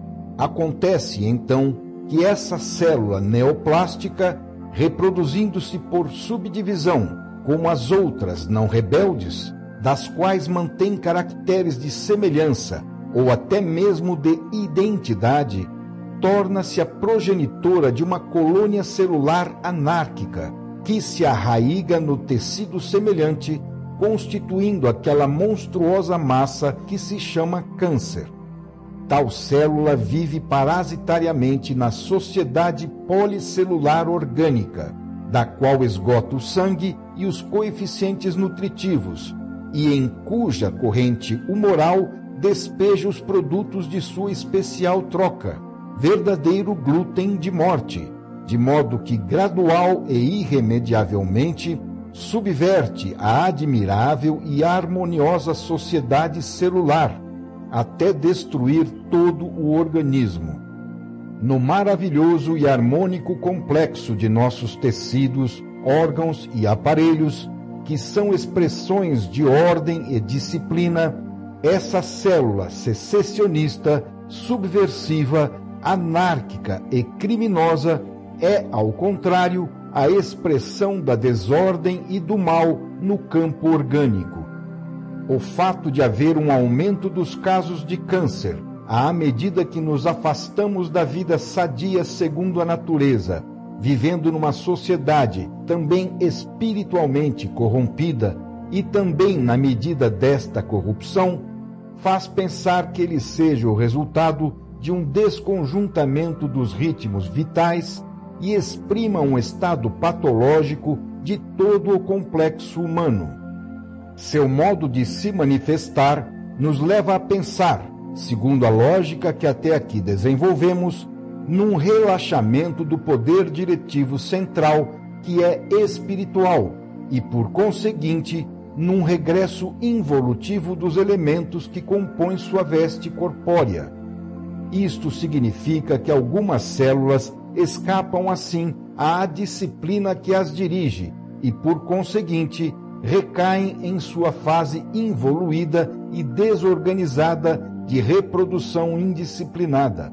Acontece, então, que essa célula neoplástica, reproduzindo-se por subdivisão, como as outras não rebeldes, das quais mantém caracteres de semelhança ou até mesmo de identidade, torna-se a progenitora de uma colônia celular anárquica, que se arraiga no tecido semelhante, constituindo aquela monstruosa massa que se chama câncer. Tal célula vive parasitariamente na sociedade policelular orgânica, da qual esgota o sangue e os coeficientes nutritivos, e em cuja corrente humoral despeja os produtos de sua especial troca, verdadeiro glúten de morte, de modo que gradual e irremediavelmente subverte a admirável e harmoniosa sociedade celular, até destruir todo o organismo. No maravilhoso e harmônico complexo de nossos tecidos, órgãos e aparelhos, que são expressões de ordem e disciplina, essa célula secessionista, subversiva, anárquica e criminosa é, ao contrário, a expressão da desordem e do mal no campo orgânico. O fato de haver um aumento dos casos de câncer, à medida que nos afastamos da vida sadia segundo a natureza, vivendo numa sociedade também espiritualmente corrompida, e também na medida desta corrupção, faz pensar que ele seja o resultado de um desconjuntamento dos ritmos vitais e exprima um estado patológico de todo o complexo humano. Seu modo de se manifestar nos leva a pensar, segundo a lógica que até aqui desenvolvemos, num relaxamento do poder diretivo central que é espiritual e, por conseguinte, num regresso involutivo dos elementos que compõem sua veste corpórea. Isto significa que algumas células escapam assim à disciplina que as dirige e, por conseguinte, recaem em sua fase involuída e desorganizada de reprodução indisciplinada.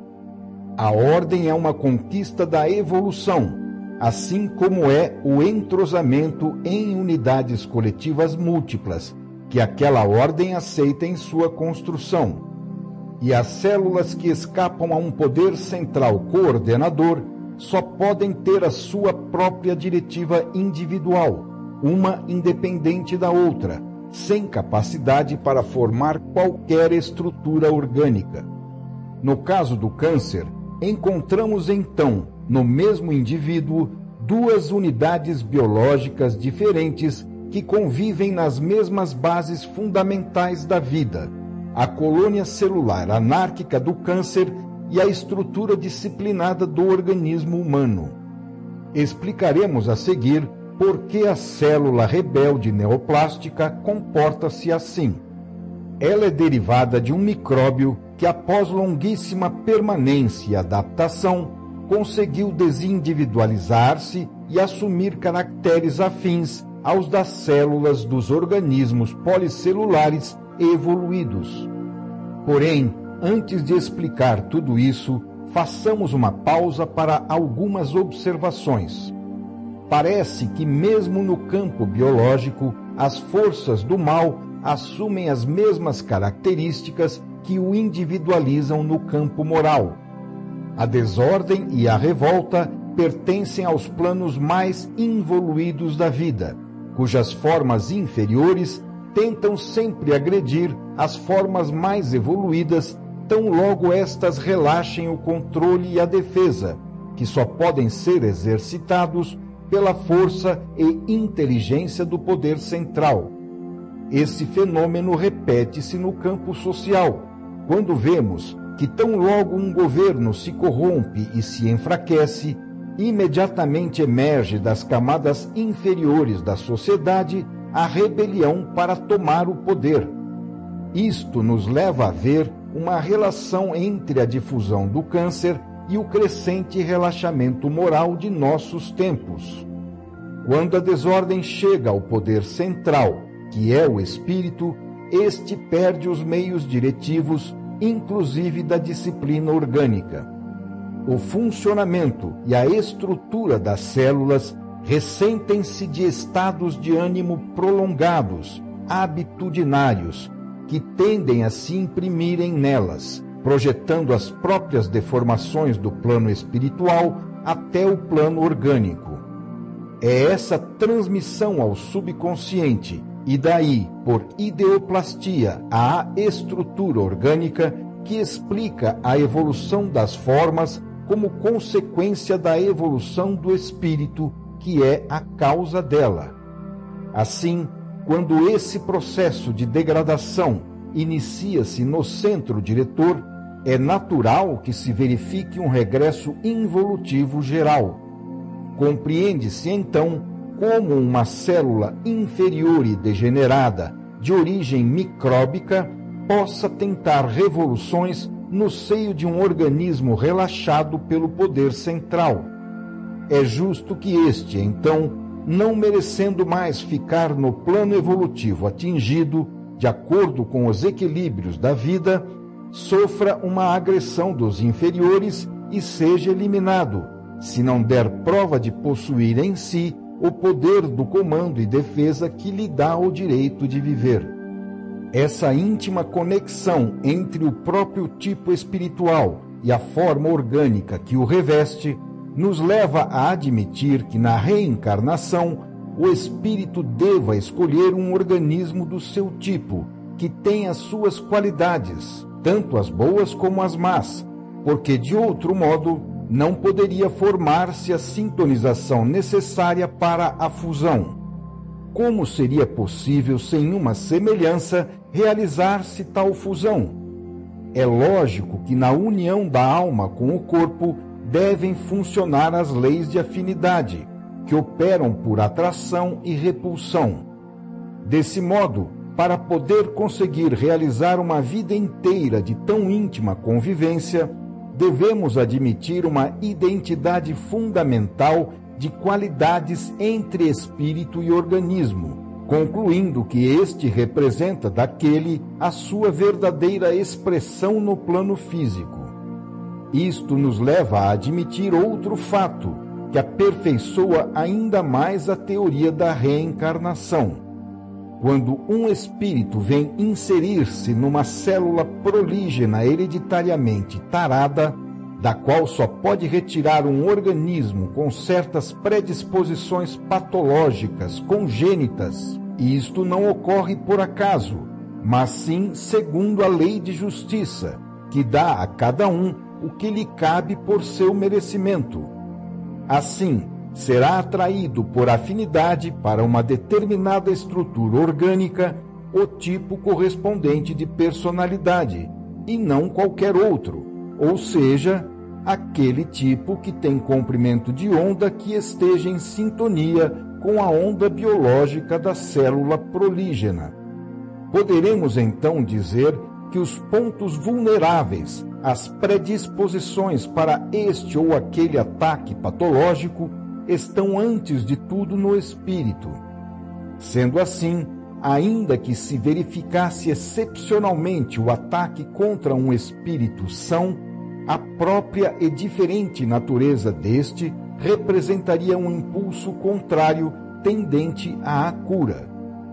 A ordem é uma conquista da evolução, assim como é o entrosamento em unidades coletivas múltiplas, que aquela ordem aceita em sua construção. E as células que escapam a um poder central coordenador só podem ter a sua própria diretiva individual, uma independente da outra, sem capacidade para formar qualquer estrutura orgânica. No caso do câncer, encontramos então, no mesmo indivíduo, duas unidades biológicas diferentes que convivem nas mesmas bases fundamentais da vida: a colônia celular anárquica do câncer e a estrutura disciplinada do organismo humano. Explicaremos a seguir por que a célula rebelde neoplástica comporta-se assim. Ela é derivada de um micróbio que, após longuíssima permanência e adaptação, conseguiu desindividualizar-se e assumir caracteres afins aos das células dos organismos policelulares evoluídos. Porém, antes de explicar tudo isso, façamos uma pausa para algumas observações. Parece que mesmo no campo biológico, as forças do mal assumem as mesmas características que o individualizam no campo moral. A desordem e a revolta pertencem aos planos mais involuídos da vida, cujas formas inferiores tentam sempre agredir as formas mais evoluídas, tão logo estas relaxem o controle e a defesa, que só podem ser exercitados pela força e inteligência do poder central. Esse fenômeno repete-se no campo social, quando vemos que tão logo um governo se corrompe e se enfraquece, imediatamente emerge das camadas inferiores da sociedade a rebelião para tomar o poder. Isto nos leva a ver uma relação entre a difusão do câncer e o crescente relaxamento moral de nossos tempos. Quando a desordem chega ao poder central, que é o espírito, este perde os meios diretivos, inclusive da disciplina orgânica. O funcionamento e a estrutura das células ressentem-se de estados de ânimo prolongados, habitudinários, que tendem a se imprimirem nelas, projetando as próprias deformações do plano espiritual até o plano orgânico. É essa transmissão ao subconsciente e daí, por ideoplastia, à estrutura orgânica, que explica a evolução das formas como consequência da evolução do espírito, que é a causa dela. Assim, quando esse processo de degradação inicia-se no centro diretor, é natural que se verifique um regresso involutivo geral. Compreende-se, então, como uma célula inferior e degenerada, de origem micróbica, possa tentar revoluções no seio de um organismo relaxado pelo poder central. É justo que este, então, não merecendo mais ficar no plano evolutivo atingido, de acordo com os equilíbrios da vida, sofra uma agressão dos inferiores e seja eliminado, se não der prova de possuir em si o poder do comando e defesa que lhe dá o direito de viver. Essa íntima conexão entre o próprio tipo espiritual e a forma orgânica que o reveste nos leva a admitir que na reencarnação o espírito deva escolher um organismo do seu tipo, que tem as suas qualidades, tanto as boas como as más, porque de outro modo não poderia formar-se a sintonização necessária para a fusão. Como seria possível, sem uma semelhança, realizar-se tal fusão? É lógico que na união da alma com o corpo devem funcionar as leis de afinidade, que operam por atração e repulsão. Desse modo, para poder conseguir realizar uma vida inteira de tão íntima convivência, devemos admitir uma identidade fundamental de qualidades entre espírito e organismo, concluindo que este representa daquele a sua verdadeira expressão no plano físico. Isto nos leva a admitir outro fato, que aperfeiçoa ainda mais a teoria da reencarnação. Quando um espírito vem inserir-se numa célula prolígena hereditariamente tarada, da qual só pode retirar um organismo com certas predisposições patológicas congênitas, e isto não ocorre por acaso, mas sim segundo a lei de justiça, que dá a cada um o que lhe cabe por seu merecimento. Assim, será atraído por afinidade para uma determinada estrutura orgânica o tipo correspondente de personalidade, e não qualquer outro, ou seja, aquele tipo que tem comprimento de onda que esteja em sintonia com a onda biológica da célula prolígena. Poderemos então dizer que os pontos vulneráveis, as predisposições para este ou aquele ataque patológico, estão antes de tudo no espírito. Sendo assim, ainda que se verificasse excepcionalmente o ataque contra um espírito são, a própria e diferente natureza deste representaria um impulso contrário tendente à cura.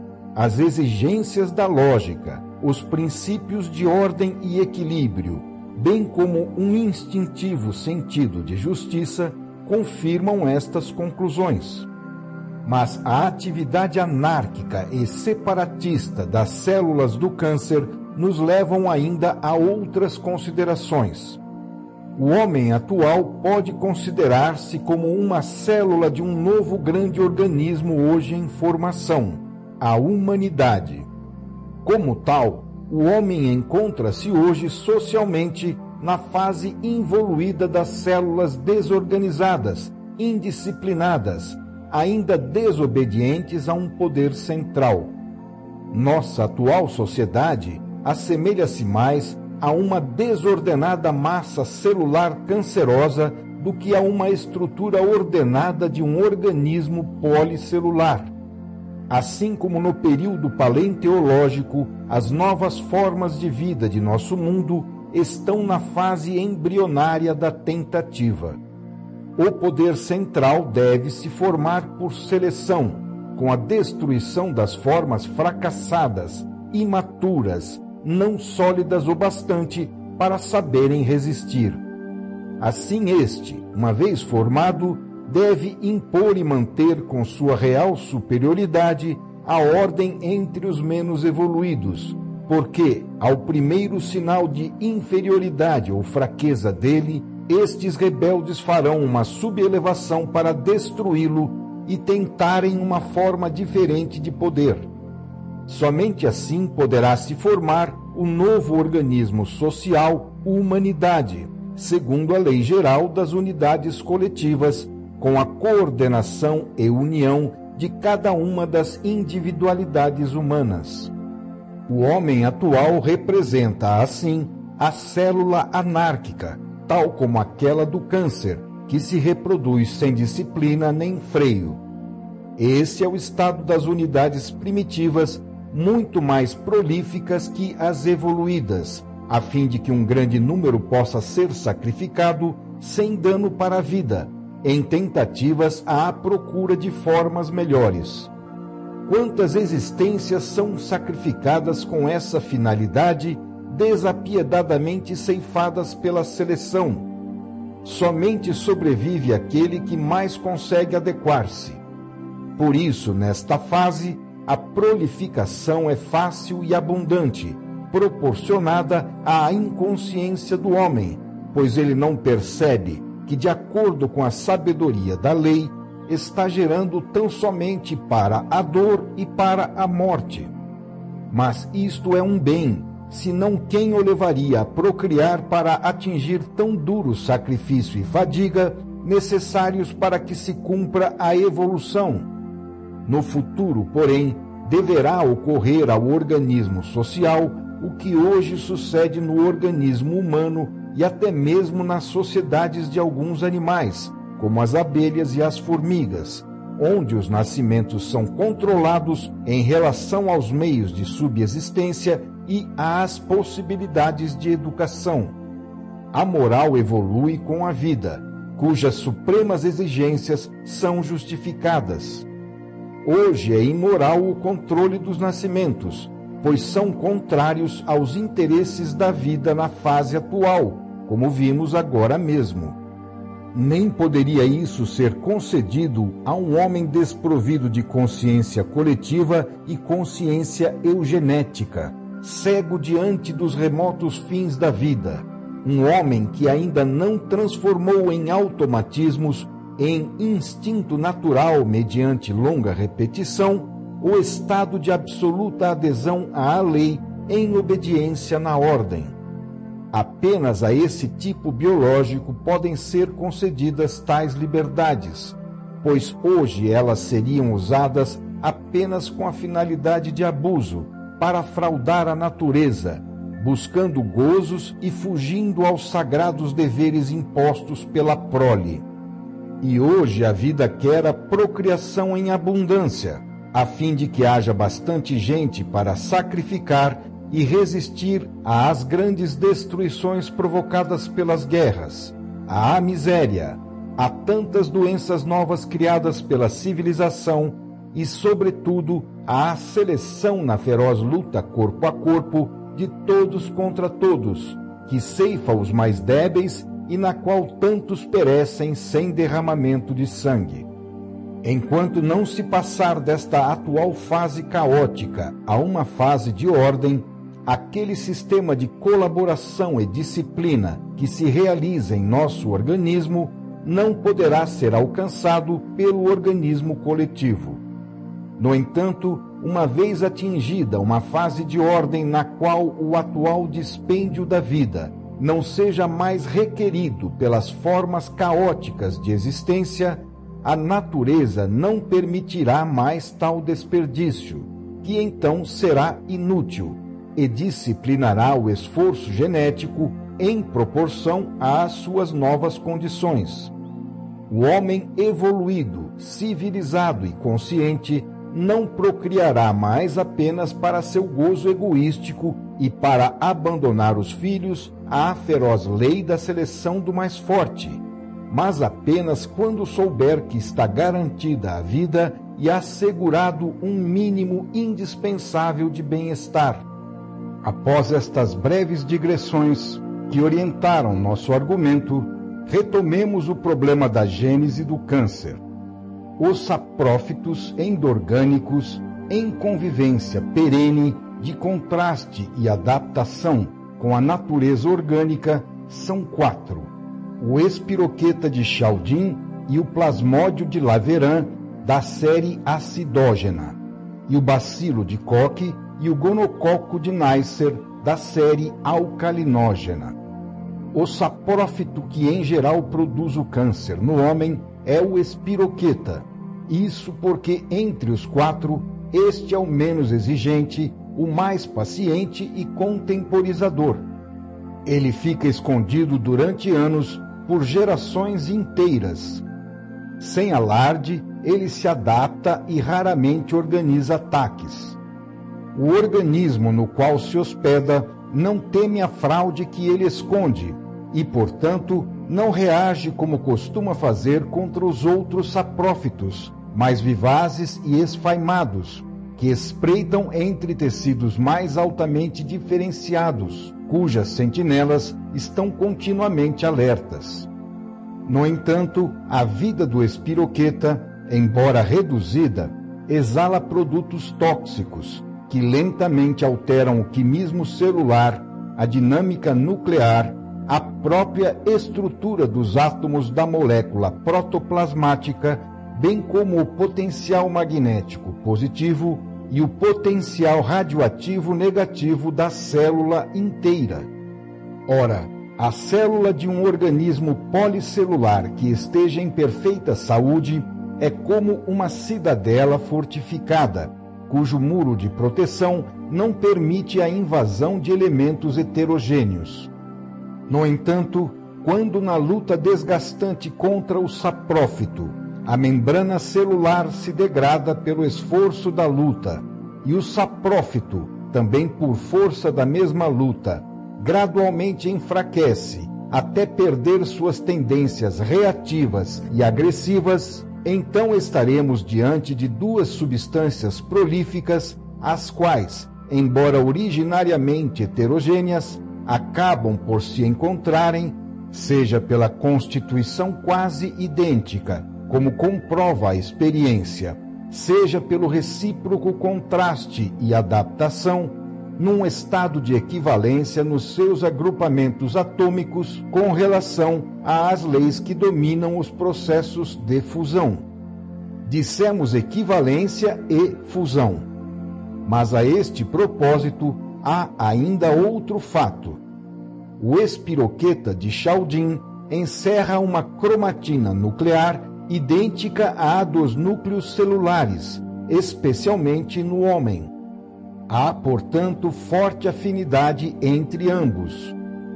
As exigências da lógica, os princípios de ordem e equilíbrio, bem como um instintivo sentido de justiça, confirmam estas conclusões. Mas a atividade anárquica e separatista das células do câncer nos levam ainda a outras considerações. O homem atual pode considerar-se como uma célula de um novo grande organismo hoje em formação, a humanidade. Como tal, o homem encontra-se hoje socialmente na fase involuída das células desorganizadas, indisciplinadas, ainda desobedientes a um poder central. Nossa atual sociedade assemelha-se mais a uma desordenada massa celular cancerosa do que a uma estrutura ordenada de um organismo policelular. Assim como no período paleontológico, as novas formas de vida de nosso mundo estão na fase embrionária da tentativa. O poder central deve se formar por seleção, com a destruição das formas fracassadas, imaturas, não sólidas o bastante para saberem resistir. Assim este, uma vez formado, deve impor e manter com sua real superioridade a ordem entre os menos evoluídos, porque, ao primeiro sinal de inferioridade ou fraqueza dele, estes rebeldes farão uma subelevação para destruí-lo e tentarem uma forma diferente de poder. Somente assim poderá se formar o novo organismo social, humanidade, segundo a lei geral das unidades coletivas, com a coordenação e união de cada uma das individualidades humanas. O homem atual representa, assim, a célula anárquica, tal como aquela do câncer, que se reproduz sem disciplina nem freio. Esse é o estado das unidades primitivas, muito mais prolíficas que as evoluídas, a fim de que um grande número possa ser sacrificado sem dano para a vida, em tentativas à procura de formas melhores. Quantas existências são sacrificadas com essa finalidade, desapiedadamente ceifadas pela seleção? Somente sobrevive aquele que mais consegue adequar-se. Por isso, nesta fase, a prolificação é fácil e abundante, proporcionada à inconsciência do homem, pois ele não percebe que, de acordo com a sabedoria da lei, está gerando tão somente para a dor e para a morte. Mas isto é um bem, senão quem o levaria a procriar para atingir tão duro sacrifício e fadiga necessários para que se cumpra a evolução? No futuro, porém, deverá ocorrer ao organismo social o que hoje sucede no organismo humano e até mesmo nas sociedades de alguns animais, como as abelhas e as formigas, onde os nascimentos são controlados em relação aos meios de subsistência e às possibilidades de educação. A moral evolui com a vida, cujas supremas exigências são justificadas. Hoje é imoral o controle dos nascimentos, pois são contrários aos interesses da vida na fase atual, como vimos agora mesmo. Nem poderia isso ser concedido a um homem desprovido de consciência coletiva e consciência eugenética, cego diante dos remotos fins da vida. Um homem que ainda não transformou em automatismos, em instinto natural mediante longa repetição, o estado de absoluta adesão à lei em obediência na ordem. Apenas a esse tipo biológico podem ser concedidas tais liberdades, pois hoje elas seriam usadas apenas com a finalidade de abuso, para fraudar a natureza, buscando gozos e fugindo aos sagrados deveres impostos pela prole. E hoje a vida quer a procriação em abundância, a fim de que haja bastante gente para sacrificar e resistir às grandes destruições provocadas pelas guerras, à miséria, a tantas doenças novas criadas pela civilização e, sobretudo, à seleção na feroz luta corpo a corpo de todos contra todos, que ceifa os mais débeis e na qual tantos perecem sem derramamento de sangue. Enquanto não se passar desta atual fase caótica a uma fase de ordem, aquele sistema de colaboração e disciplina que se realiza em nosso organismo não poderá ser alcançado pelo organismo coletivo. No entanto, uma vez atingida uma fase de ordem na qual o atual dispêndio da vida não seja mais requerido pelas formas caóticas de existência, a natureza não permitirá mais tal desperdício, que então será inútil, e disciplinará o esforço genético em proporção às suas novas condições. O homem evoluído, civilizado e consciente não procriará mais apenas para seu gozo egoístico e para abandonar os filhos à feroz lei da seleção do mais forte, mas apenas quando souber que está garantida a vida e assegurado um mínimo indispensável de bem-estar. Após estas breves digressões que orientaram nosso argumento, retomemos o problema da gênese do câncer. Os saprófitos endorgânicos, em convivência perene de contraste e adaptação com a natureza orgânica, são 4. O espiroqueta de Chaldean e o plasmódio de Laveran, da série acidógena, e o bacilo de Koch e o gonococo de Neisser, da série alcalinógena. O saprófito que em geral produz o câncer no homem é o espiroqueta. Isso porque entre os 4, este é o menos exigente, o mais paciente e contemporizador. Ele fica escondido durante anos por gerações inteiras. Sem alarde, ele se adapta e raramente organiza ataques. O organismo no qual se hospeda não teme a fraude que ele esconde e, portanto, não reage como costuma fazer contra os outros saprófitos, mais vivazes e esfaimados, que espreitam entre tecidos mais altamente diferenciados, cujas sentinelas estão continuamente alertas. No entanto, a vida do espiroqueta, embora reduzida, exala produtos tóxicos, que lentamente alteram o quimismo celular, a dinâmica nuclear, a própria estrutura dos átomos da molécula protoplasmática, bem como o potencial magnético positivo e o potencial radioativo negativo da célula inteira. Ora, a célula de um organismo policelular que esteja em perfeita saúde é como uma cidadela fortificada, cujo muro de proteção não permite a invasão de elementos heterogêneos. No entanto, quando na luta desgastante contra o saprófito, A membrana celular se degrada pelo esforço da luta, e o saprófito, também por força da mesma luta, gradualmente enfraquece, até perder suas tendências reativas e agressivas. Então estaremos diante de duas substâncias prolíficas, as quais, embora originariamente heterogêneas, acabam por se encontrarem, seja pela constituição quase idêntica, como comprova a experiência, seja pelo recíproco contraste e adaptação, num estado de equivalência nos seus agrupamentos atômicos com relação às leis que dominam os processos de fusão. Dissemos equivalência e fusão. Mas a este propósito há ainda outro fato. O espiroqueta de Chaldin encerra uma cromatina nuclear idêntica à dos núcleos celulares, especialmente no homem. Há, portanto, forte afinidade entre ambos.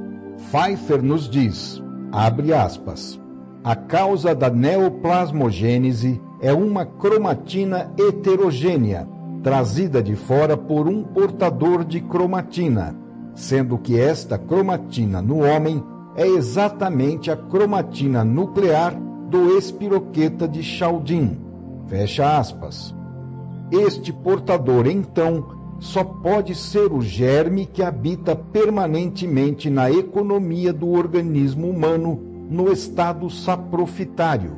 Pfeiffer nos diz, abre aspas, a causa da neoplasmogênese é uma cromatina heterogênea, trazida de fora por um portador de cromatina, sendo que esta cromatina no homem é exatamente a cromatina nuclear do espiroqueta de Chaldin. Fecha aspas. Este portador, então, só pode ser o germe que habita permanentemente na economia do organismo humano no estado saprofitário.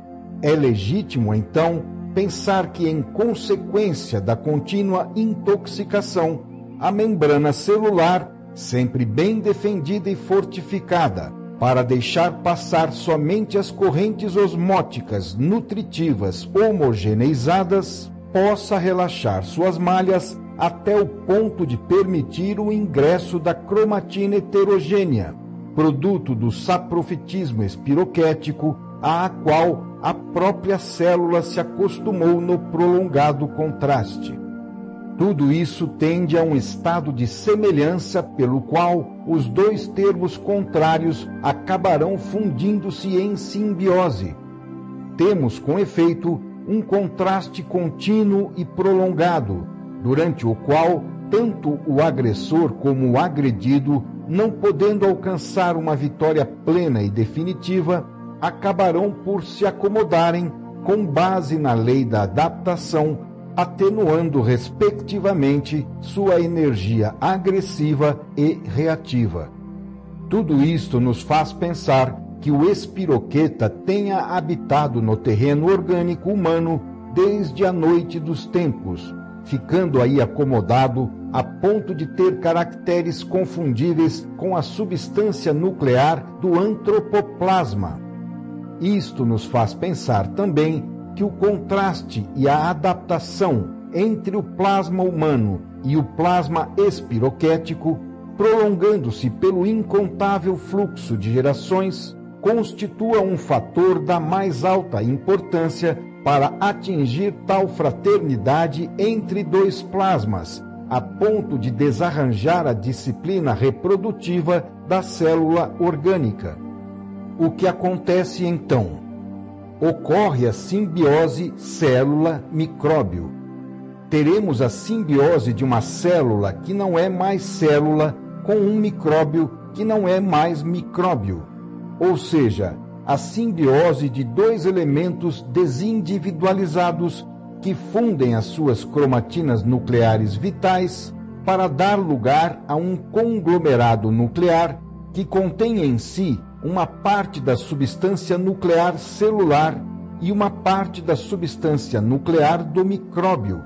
É legítimo, então, pensar que, em consequência da contínua intoxicação, a membrana celular, sempre bem defendida e fortificada, para deixar passar somente as correntes osmóticas nutritivas homogeneizadas, possa relaxar suas malhas até o ponto de permitir o ingresso da cromatina heterogênea, produto do saprofitismo espiroquético, à qual a própria célula se acostumou no prolongado contraste. Tudo isso tende a um estado de semelhança pelo qual os dois termos contrários acabarão fundindo-se em simbiose. Temos, com efeito, um contraste contínuo e prolongado, durante o qual tanto o agressor como o agredido, não podendo alcançar uma vitória plena e definitiva, acabarão por se acomodarem com base na lei da adaptação, atenuando respectivamente sua energia agressiva e reativa. Tudo isto nos faz pensar que o espiroqueta tenha habitado no terreno orgânico humano desde a noite dos tempos, ficando aí acomodado a ponto de ter caracteres confundíveis com a substância nuclear do antropoplasma. Isto nos faz pensar também que o contraste e a adaptação entre o plasma humano e o plasma espiroquético, prolongando-se pelo incontável fluxo de gerações, constitua um fator da mais alta importância para atingir tal fraternidade entre dois plasmas, a ponto de desarranjar a disciplina reprodutiva da célula orgânica. O que acontece então? Ocorre a simbiose célula-micróbio. Teremos a simbiose de uma célula que não é mais célula com um micróbio que não é mais micróbio. Ou seja, a simbiose de dois elementos desindividualizados que fundem as suas cromatinas nucleares vitais para dar lugar a um conglomerado nuclear que contém em si uma parte da substância nuclear celular e uma parte da substância nuclear do micróbio.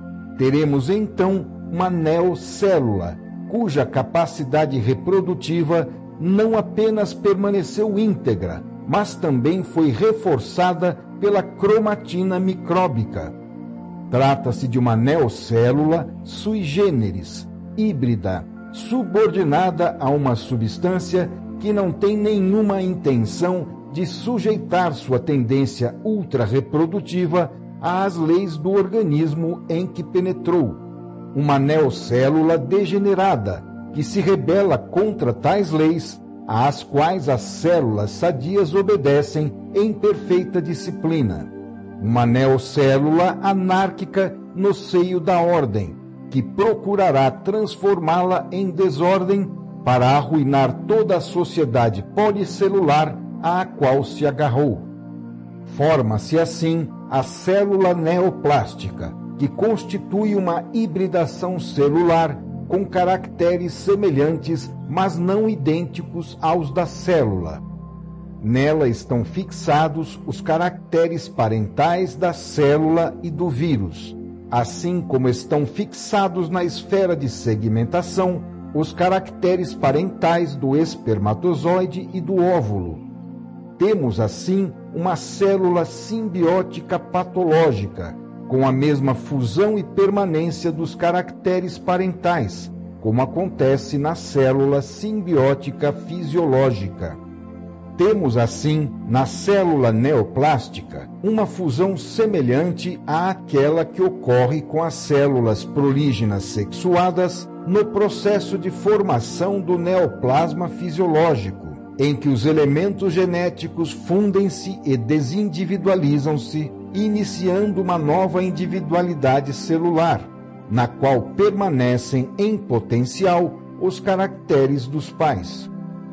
Teremos então uma neocélula, cuja capacidade reprodutiva não apenas permaneceu íntegra, mas também foi reforçada pela cromatina micróbica. Trata-se de uma neocélula sui generis, híbrida, subordinada a uma substância que não tem nenhuma intenção de sujeitar sua tendência ultra-reprodutiva às leis do organismo em que penetrou. Uma neocélula degenerada, que se rebela contra tais leis, às quais as células sadias obedecem em perfeita disciplina. uma neocélula anárquica no seio da ordem, que procurará transformá-la em desordem para arruinar toda a sociedade policelular à qual se agarrou. Forma-se assim a célula neoplástica, que constitui uma hibridação celular com caracteres semelhantes, mas não idênticos aos da célula. Nela estão fixados os caracteres parentais da célula e do vírus, assim como estão fixados na esfera de segmentação os caracteres parentais do espermatozoide e do óvulo. Temos, assim, uma célula simbiótica patológica, com a mesma fusão e permanência dos caracteres parentais, como acontece na célula simbiótica fisiológica. Temos, assim, na célula neoplástica, uma fusão semelhante àquela que ocorre com as células prolígenas sexuadas no processo de formação do neoplasma fisiológico, em que os elementos genéticos fundem-se e desindividualizam-se, iniciando uma nova individualidade celular, na qual permanecem em potencial os caracteres dos pais.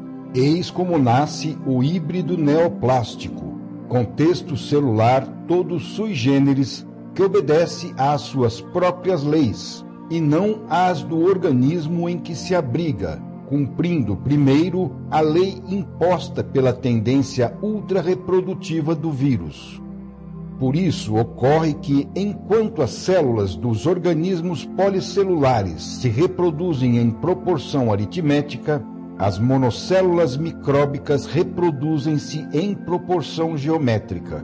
Eis como nasce o híbrido neoplástico, contexto celular todo sui generis, que obedece às suas próprias leis, e não às do organismo em que se abriga, cumprindo primeiro a lei imposta pela tendência ultrarreprodutiva do vírus. Por isso ocorre que, enquanto as células dos organismos policelulares se reproduzem em proporção aritmética, as monocélulas micróbicas reproduzem-se em proporção geométrica.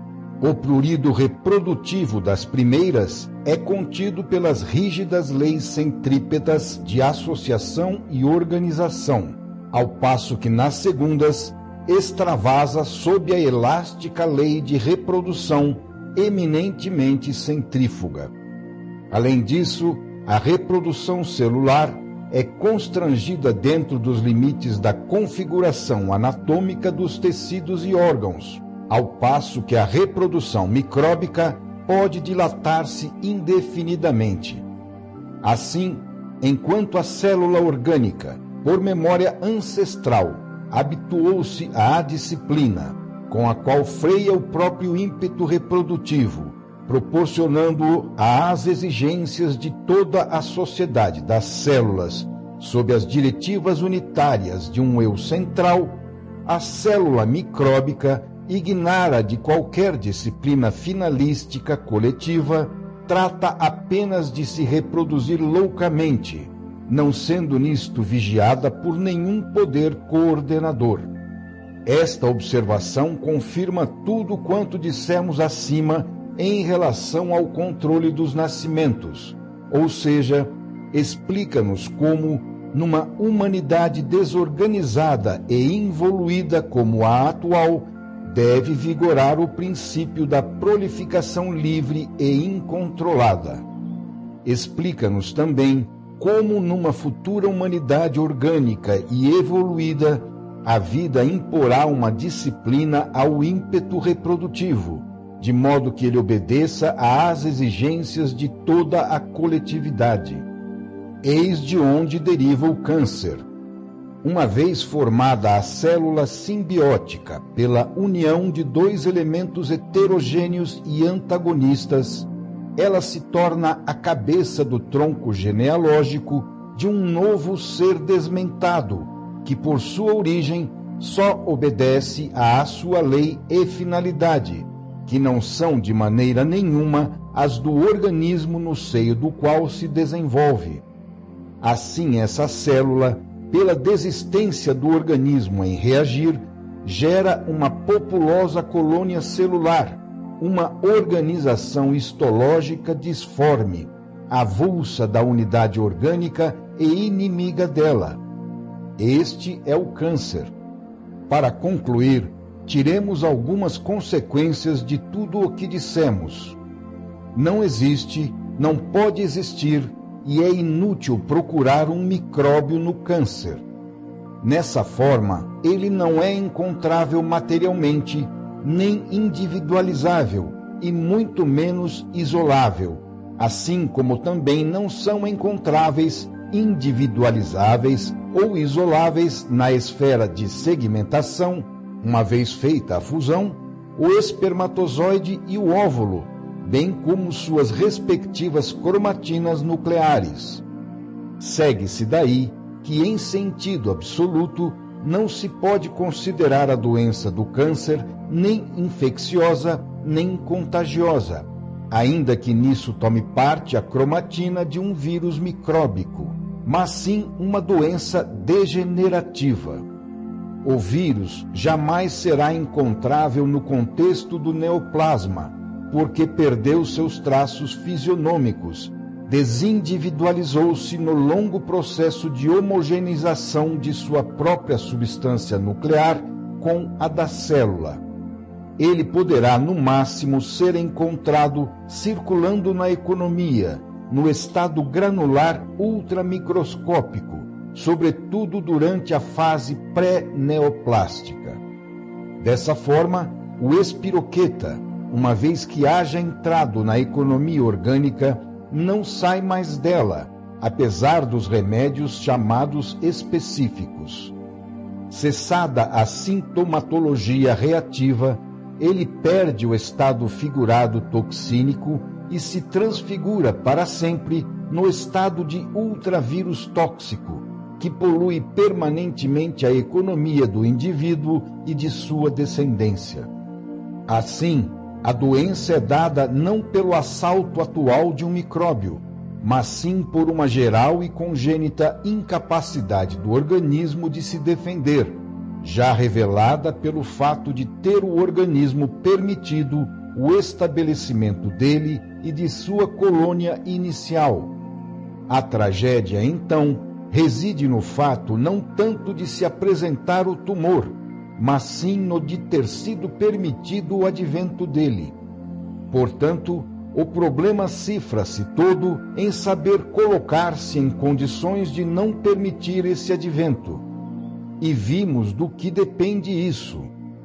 O prurido reprodutivo das primeiras é contido pelas rígidas leis centrípetas de associação e organização, ao passo que nas segundas extravasa sob a elástica lei de reprodução eminentemente centrífuga. Além disso, a reprodução celular é constrangida dentro dos limites da configuração anatômica dos tecidos e órgãos, ao passo que a reprodução micróbica pode dilatar-se indefinidamente. Assim, enquanto a célula orgânica, por memória ancestral, habituou-se à disciplina, com a qual freia o próprio ímpeto reprodutivo, proporcionando-o às exigências de toda a sociedade das células, sob as diretivas unitárias de um eu central, a célula micróbica, ignara de qualquer disciplina finalística coletiva, trata apenas de se reproduzir loucamente, não sendo nisto vigiada por nenhum poder coordenador. Esta observação confirma tudo quanto dissemos acima em relação ao controle dos nascimentos, ou seja, explica-nos como, numa humanidade desorganizada e involuída como a atual, deve vigorar o princípio da prolificação livre e incontrolada. Explica-nos também como, numa futura humanidade orgânica e evoluída, a vida imporá uma disciplina ao ímpeto reprodutivo, de modo que ele obedeça às exigências de toda a coletividade. Eis de onde deriva o câncer. Uma vez formada a célula simbiótica pela união de dois elementos heterogêneos e antagonistas, ela se torna a cabeça do tronco genealógico de um novo ser desmentado, que por sua origem só obedece à sua lei e finalidade, que não são de maneira nenhuma as do organismo no seio do qual se desenvolve. Assim, essa célula, pela desistência do organismo em reagir, gera uma populosa colônia celular, uma organização histológica disforme, avulsa da unidade orgânica e inimiga dela. Este é o câncer. Para concluir, tiremos algumas consequências de tudo o que dissemos. Não existe, não pode existir, e é inútil procurar um micróbio no câncer. Nessa forma, ele não é encontrável materialmente, nem individualizável, e muito menos isolável, assim como também não são encontráveis, individualizáveis ou isoláveis na esfera de segmentação, uma vez feita a fusão, o espermatozoide e o óvulo, bem como suas respectivas cromatinas nucleares. Segue-se daí que, em sentido absoluto, não se pode considerar a doença do câncer nem infecciosa nem contagiosa, ainda que nisso tome parte a cromatina de um vírus micróbico, mas sim uma doença degenerativa. O vírus jamais será encontrável no contexto do neoplasma, porque perdeu seus traços fisionômicos, desindividualizou-se no longo processo de homogeneização de sua própria substância nuclear com a da célula. Ele poderá, no máximo, ser encontrado circulando na economia, no estado granular ultramicroscópico, sobretudo durante a fase pré-neoplástica. Dessa forma, o espiroqueta, uma vez que haja entrado na economia orgânica, não sai mais dela, apesar dos remédios chamados específicos. Cessada a sintomatologia reativa, ele perde o estado figurado toxínico e se transfigura para sempre no estado de ultravírus tóxico, que polui permanentemente a economia do indivíduo e de sua descendência. Assim, a doença é dada não pelo assalto atual de um micróbio, mas sim por uma geral e congênita incapacidade do organismo de se defender, já revelada pelo fato de ter o organismo permitido o estabelecimento dele e de sua colônia inicial. A tragédia, então, reside no fato não tanto de se apresentar o tumor, mas sim no de ter sido permitido o advento dele. Portanto, o problema cifra-se todo em saber colocar-se em condições de não permitir esse advento. E vimos do que depende isso.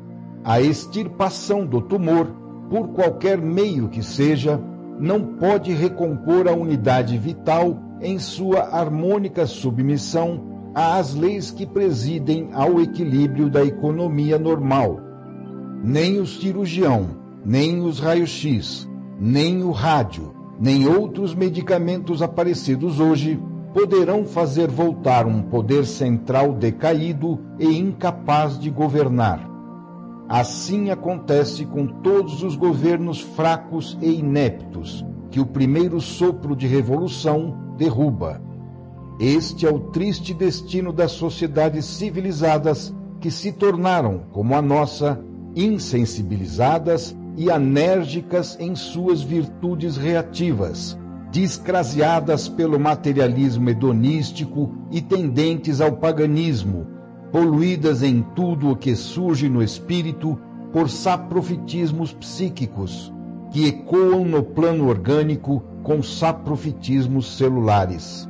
A extirpação do tumor, por qualquer meio que seja, não pode recompor a unidade vital em sua harmônica submissão às leis que presidem ao equilíbrio da economia normal. Nem o cirurgião, nem os raios-x, nem o rádio, nem outros medicamentos aparecidos hoje poderão fazer voltar um poder central decaído e incapaz de governar. Assim acontece com todos os governos fracos e ineptos, que o primeiro sopro de revolução derruba. Este é o triste destino das sociedades civilizadas que se tornaram, como a nossa, insensibilizadas e anérgicas em suas virtudes reativas, descraseadas pelo materialismo hedonístico e tendentes ao paganismo, poluídas em tudo o que surge no espírito por saprofitismos psíquicos, que ecoam no plano orgânico com saprofitismos celulares.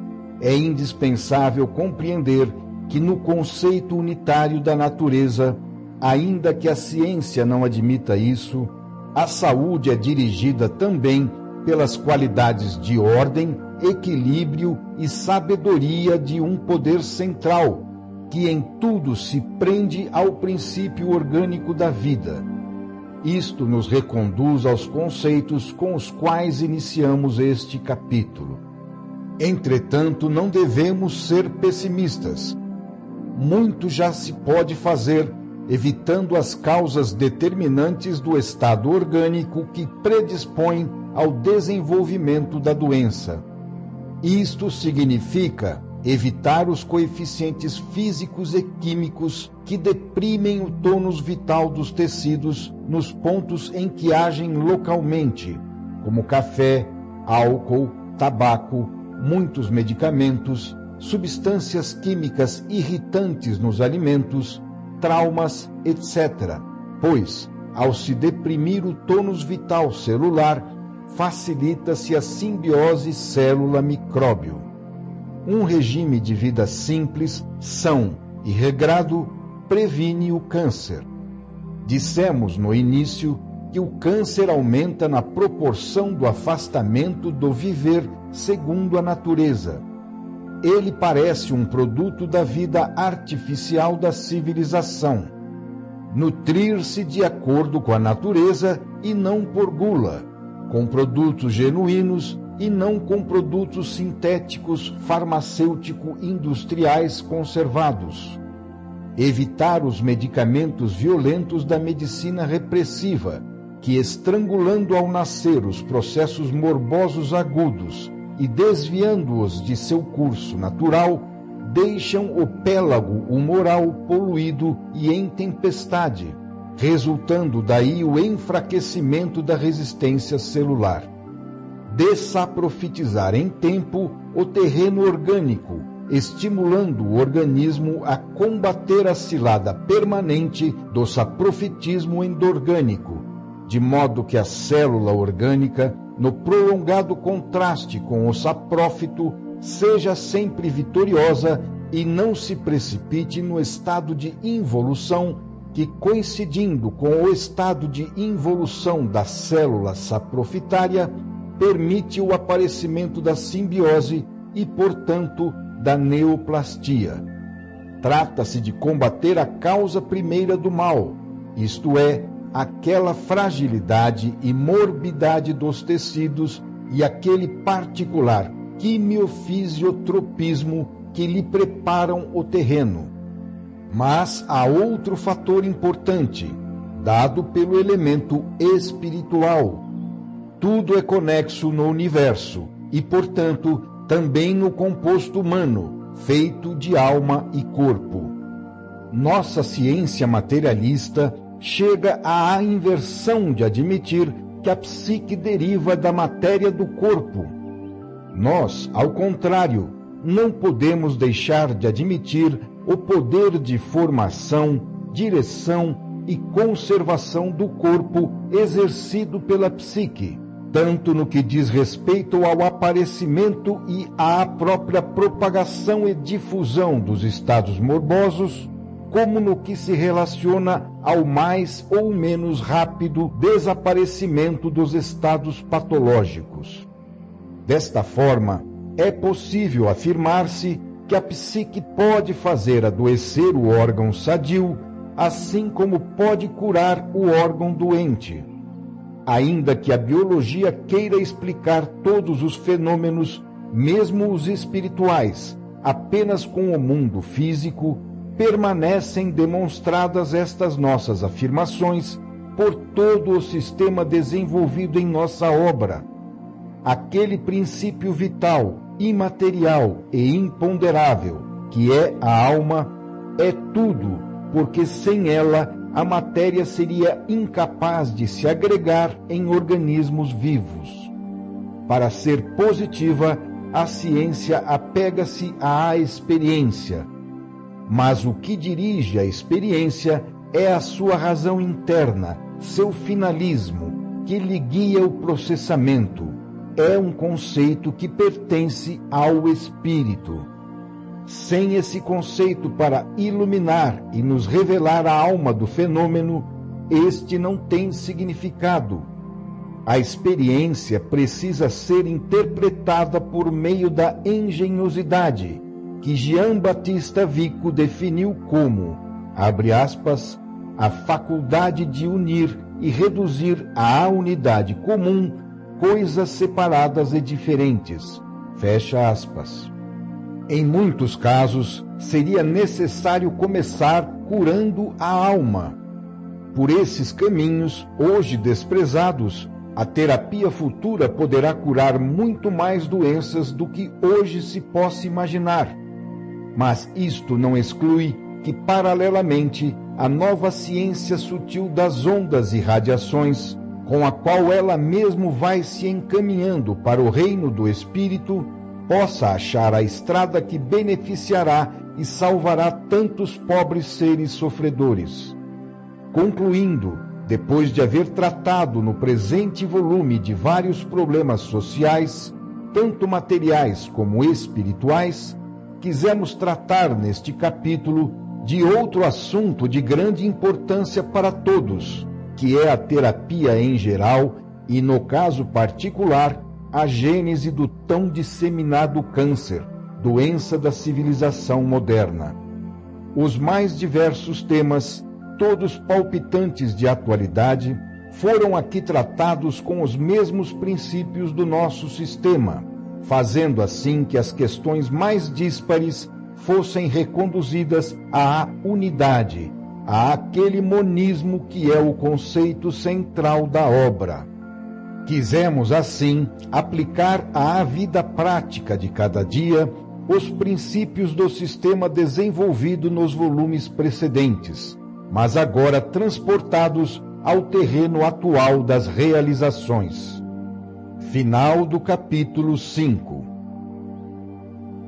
É indispensável compreender que no conceito unitário da natureza, ainda que a ciência não admita isso, a saúde é dirigida também pelas qualidades de ordem, equilíbrio e sabedoria de um poder central, que em tudo se prende ao princípio orgânico da vida. Isto nos reconduz aos conceitos com os quais iniciamos este capítulo. Entretanto, não devemos ser pessimistas. Muito já se pode fazer, evitando as causas determinantes do estado orgânico que predispõe ao desenvolvimento da doença. Isto significa evitar os coeficientes físicos e químicos que deprimem o tônus vital dos tecidos nos pontos em que agem localmente, como café, álcool, tabaco, muitos medicamentos, substâncias químicas irritantes nos alimentos, traumas, etc. Pois, ao se deprimir o tônus vital celular, facilita-se a simbiose célula-micróbio. Um regime de vida simples, são e regrado previne o câncer. Dissemos no início que o câncer aumenta na proporção do afastamento do viver segundo a natureza. Ele parece um produto da vida artificial da civilização. Nutrir-se de acordo com a natureza e não por gula, com produtos genuínos e não com produtos sintéticos farmacêutico-industriais conservados. Evitar os medicamentos violentos da medicina repressiva, que, estrangulando ao nascer os processos morbosos agudos e desviando-os de seu curso natural, deixam o pélago humoral poluído e em tempestade, resultando daí o enfraquecimento da resistência celular. Dessaprofitizar em tempo o terreno orgânico, estimulando o organismo a combater a cilada permanente do saprofitismo endorgânico, de modo que a célula orgânica, no prolongado contraste com o saprófito, seja sempre vitoriosa e não se precipite no estado de involução que, coincidindo com o estado de involução da célula saprofitária, permite o aparecimento da simbiose e, portanto, da neoplastia. Trata-se de combater a causa primeira do mal, isto é, aquela fragilidade e morbidade dos tecidos e aquele particular quimiofisiotropismo que lhe preparam o terreno. Mas há outro fator importante, dado pelo elemento espiritual. Tudo é conexo no universo e, portanto, também no composto humano, feito de alma e corpo. Nossa ciência materialista chega à inversão de admitir que a psique deriva da matéria do corpo. Nós, ao contrário, não podemos deixar de admitir o poder de formação, direção e conservação do corpo exercido pela psique, tanto no que diz respeito ao aparecimento e à própria propagação e difusão dos estados morbosos, como no que se relaciona ao mais ou menos rápido desaparecimento dos estados patológicos. Desta forma, é possível afirmar-se que a psique pode fazer adoecer o órgão sadio, assim como pode curar o órgão doente. Ainda que a biologia queira explicar todos os fenômenos, mesmo os espirituais, apenas com o mundo físico, permanecem demonstradas estas nossas afirmações por todo o sistema desenvolvido em nossa obra. Aquele princípio vital, imaterial e imponderável, que é a alma, é tudo, porque sem ela a matéria seria incapaz de se agregar em organismos vivos. Para ser positiva, a ciência apega-se à experiência. Mas o que dirige a experiência é a sua razão interna, seu finalismo, que lhe guia o processamento. É um conceito que pertence ao espírito. Sem esse conceito para iluminar e nos revelar a alma do fenômeno, este não tem significado. A experiência precisa ser interpretada por meio da engenhosidade, que Jean Baptiste Vico definiu como, abre aspas, a faculdade de unir e reduzir à unidade comum coisas separadas e diferentes, fecha aspas. Em muitos casos, seria necessário começar curando a alma. Por esses caminhos, hoje desprezados, a terapia futura poderá curar muito mais doenças do que hoje se possa imaginar. Mas isto não exclui que, paralelamente, a nova ciência sutil das ondas e radiações, com a qual ela mesmo vai se encaminhando para o reino do espírito, possa achar a estrada que beneficiará e salvará tantos pobres seres sofredores. Concluindo, depois de haver tratado no presente volume de vários problemas sociais, tanto materiais como espirituais, quisemos tratar neste capítulo de outro assunto de grande importância para todos, que é a terapia em geral e, no caso particular, a gênese do tão disseminado câncer, doença da civilização moderna. Os mais diversos temas, todos palpitantes de atualidade, foram aqui tratados com os mesmos princípios do nosso sistema, fazendo assim que as questões mais díspares fossem reconduzidas à unidade, àquele monismo que é o conceito central da obra. Quisemos, assim, aplicar à vida prática de cada dia os princípios do sistema desenvolvido nos volumes precedentes, mas agora transportados ao terreno atual das realizações. Final do capítulo 5.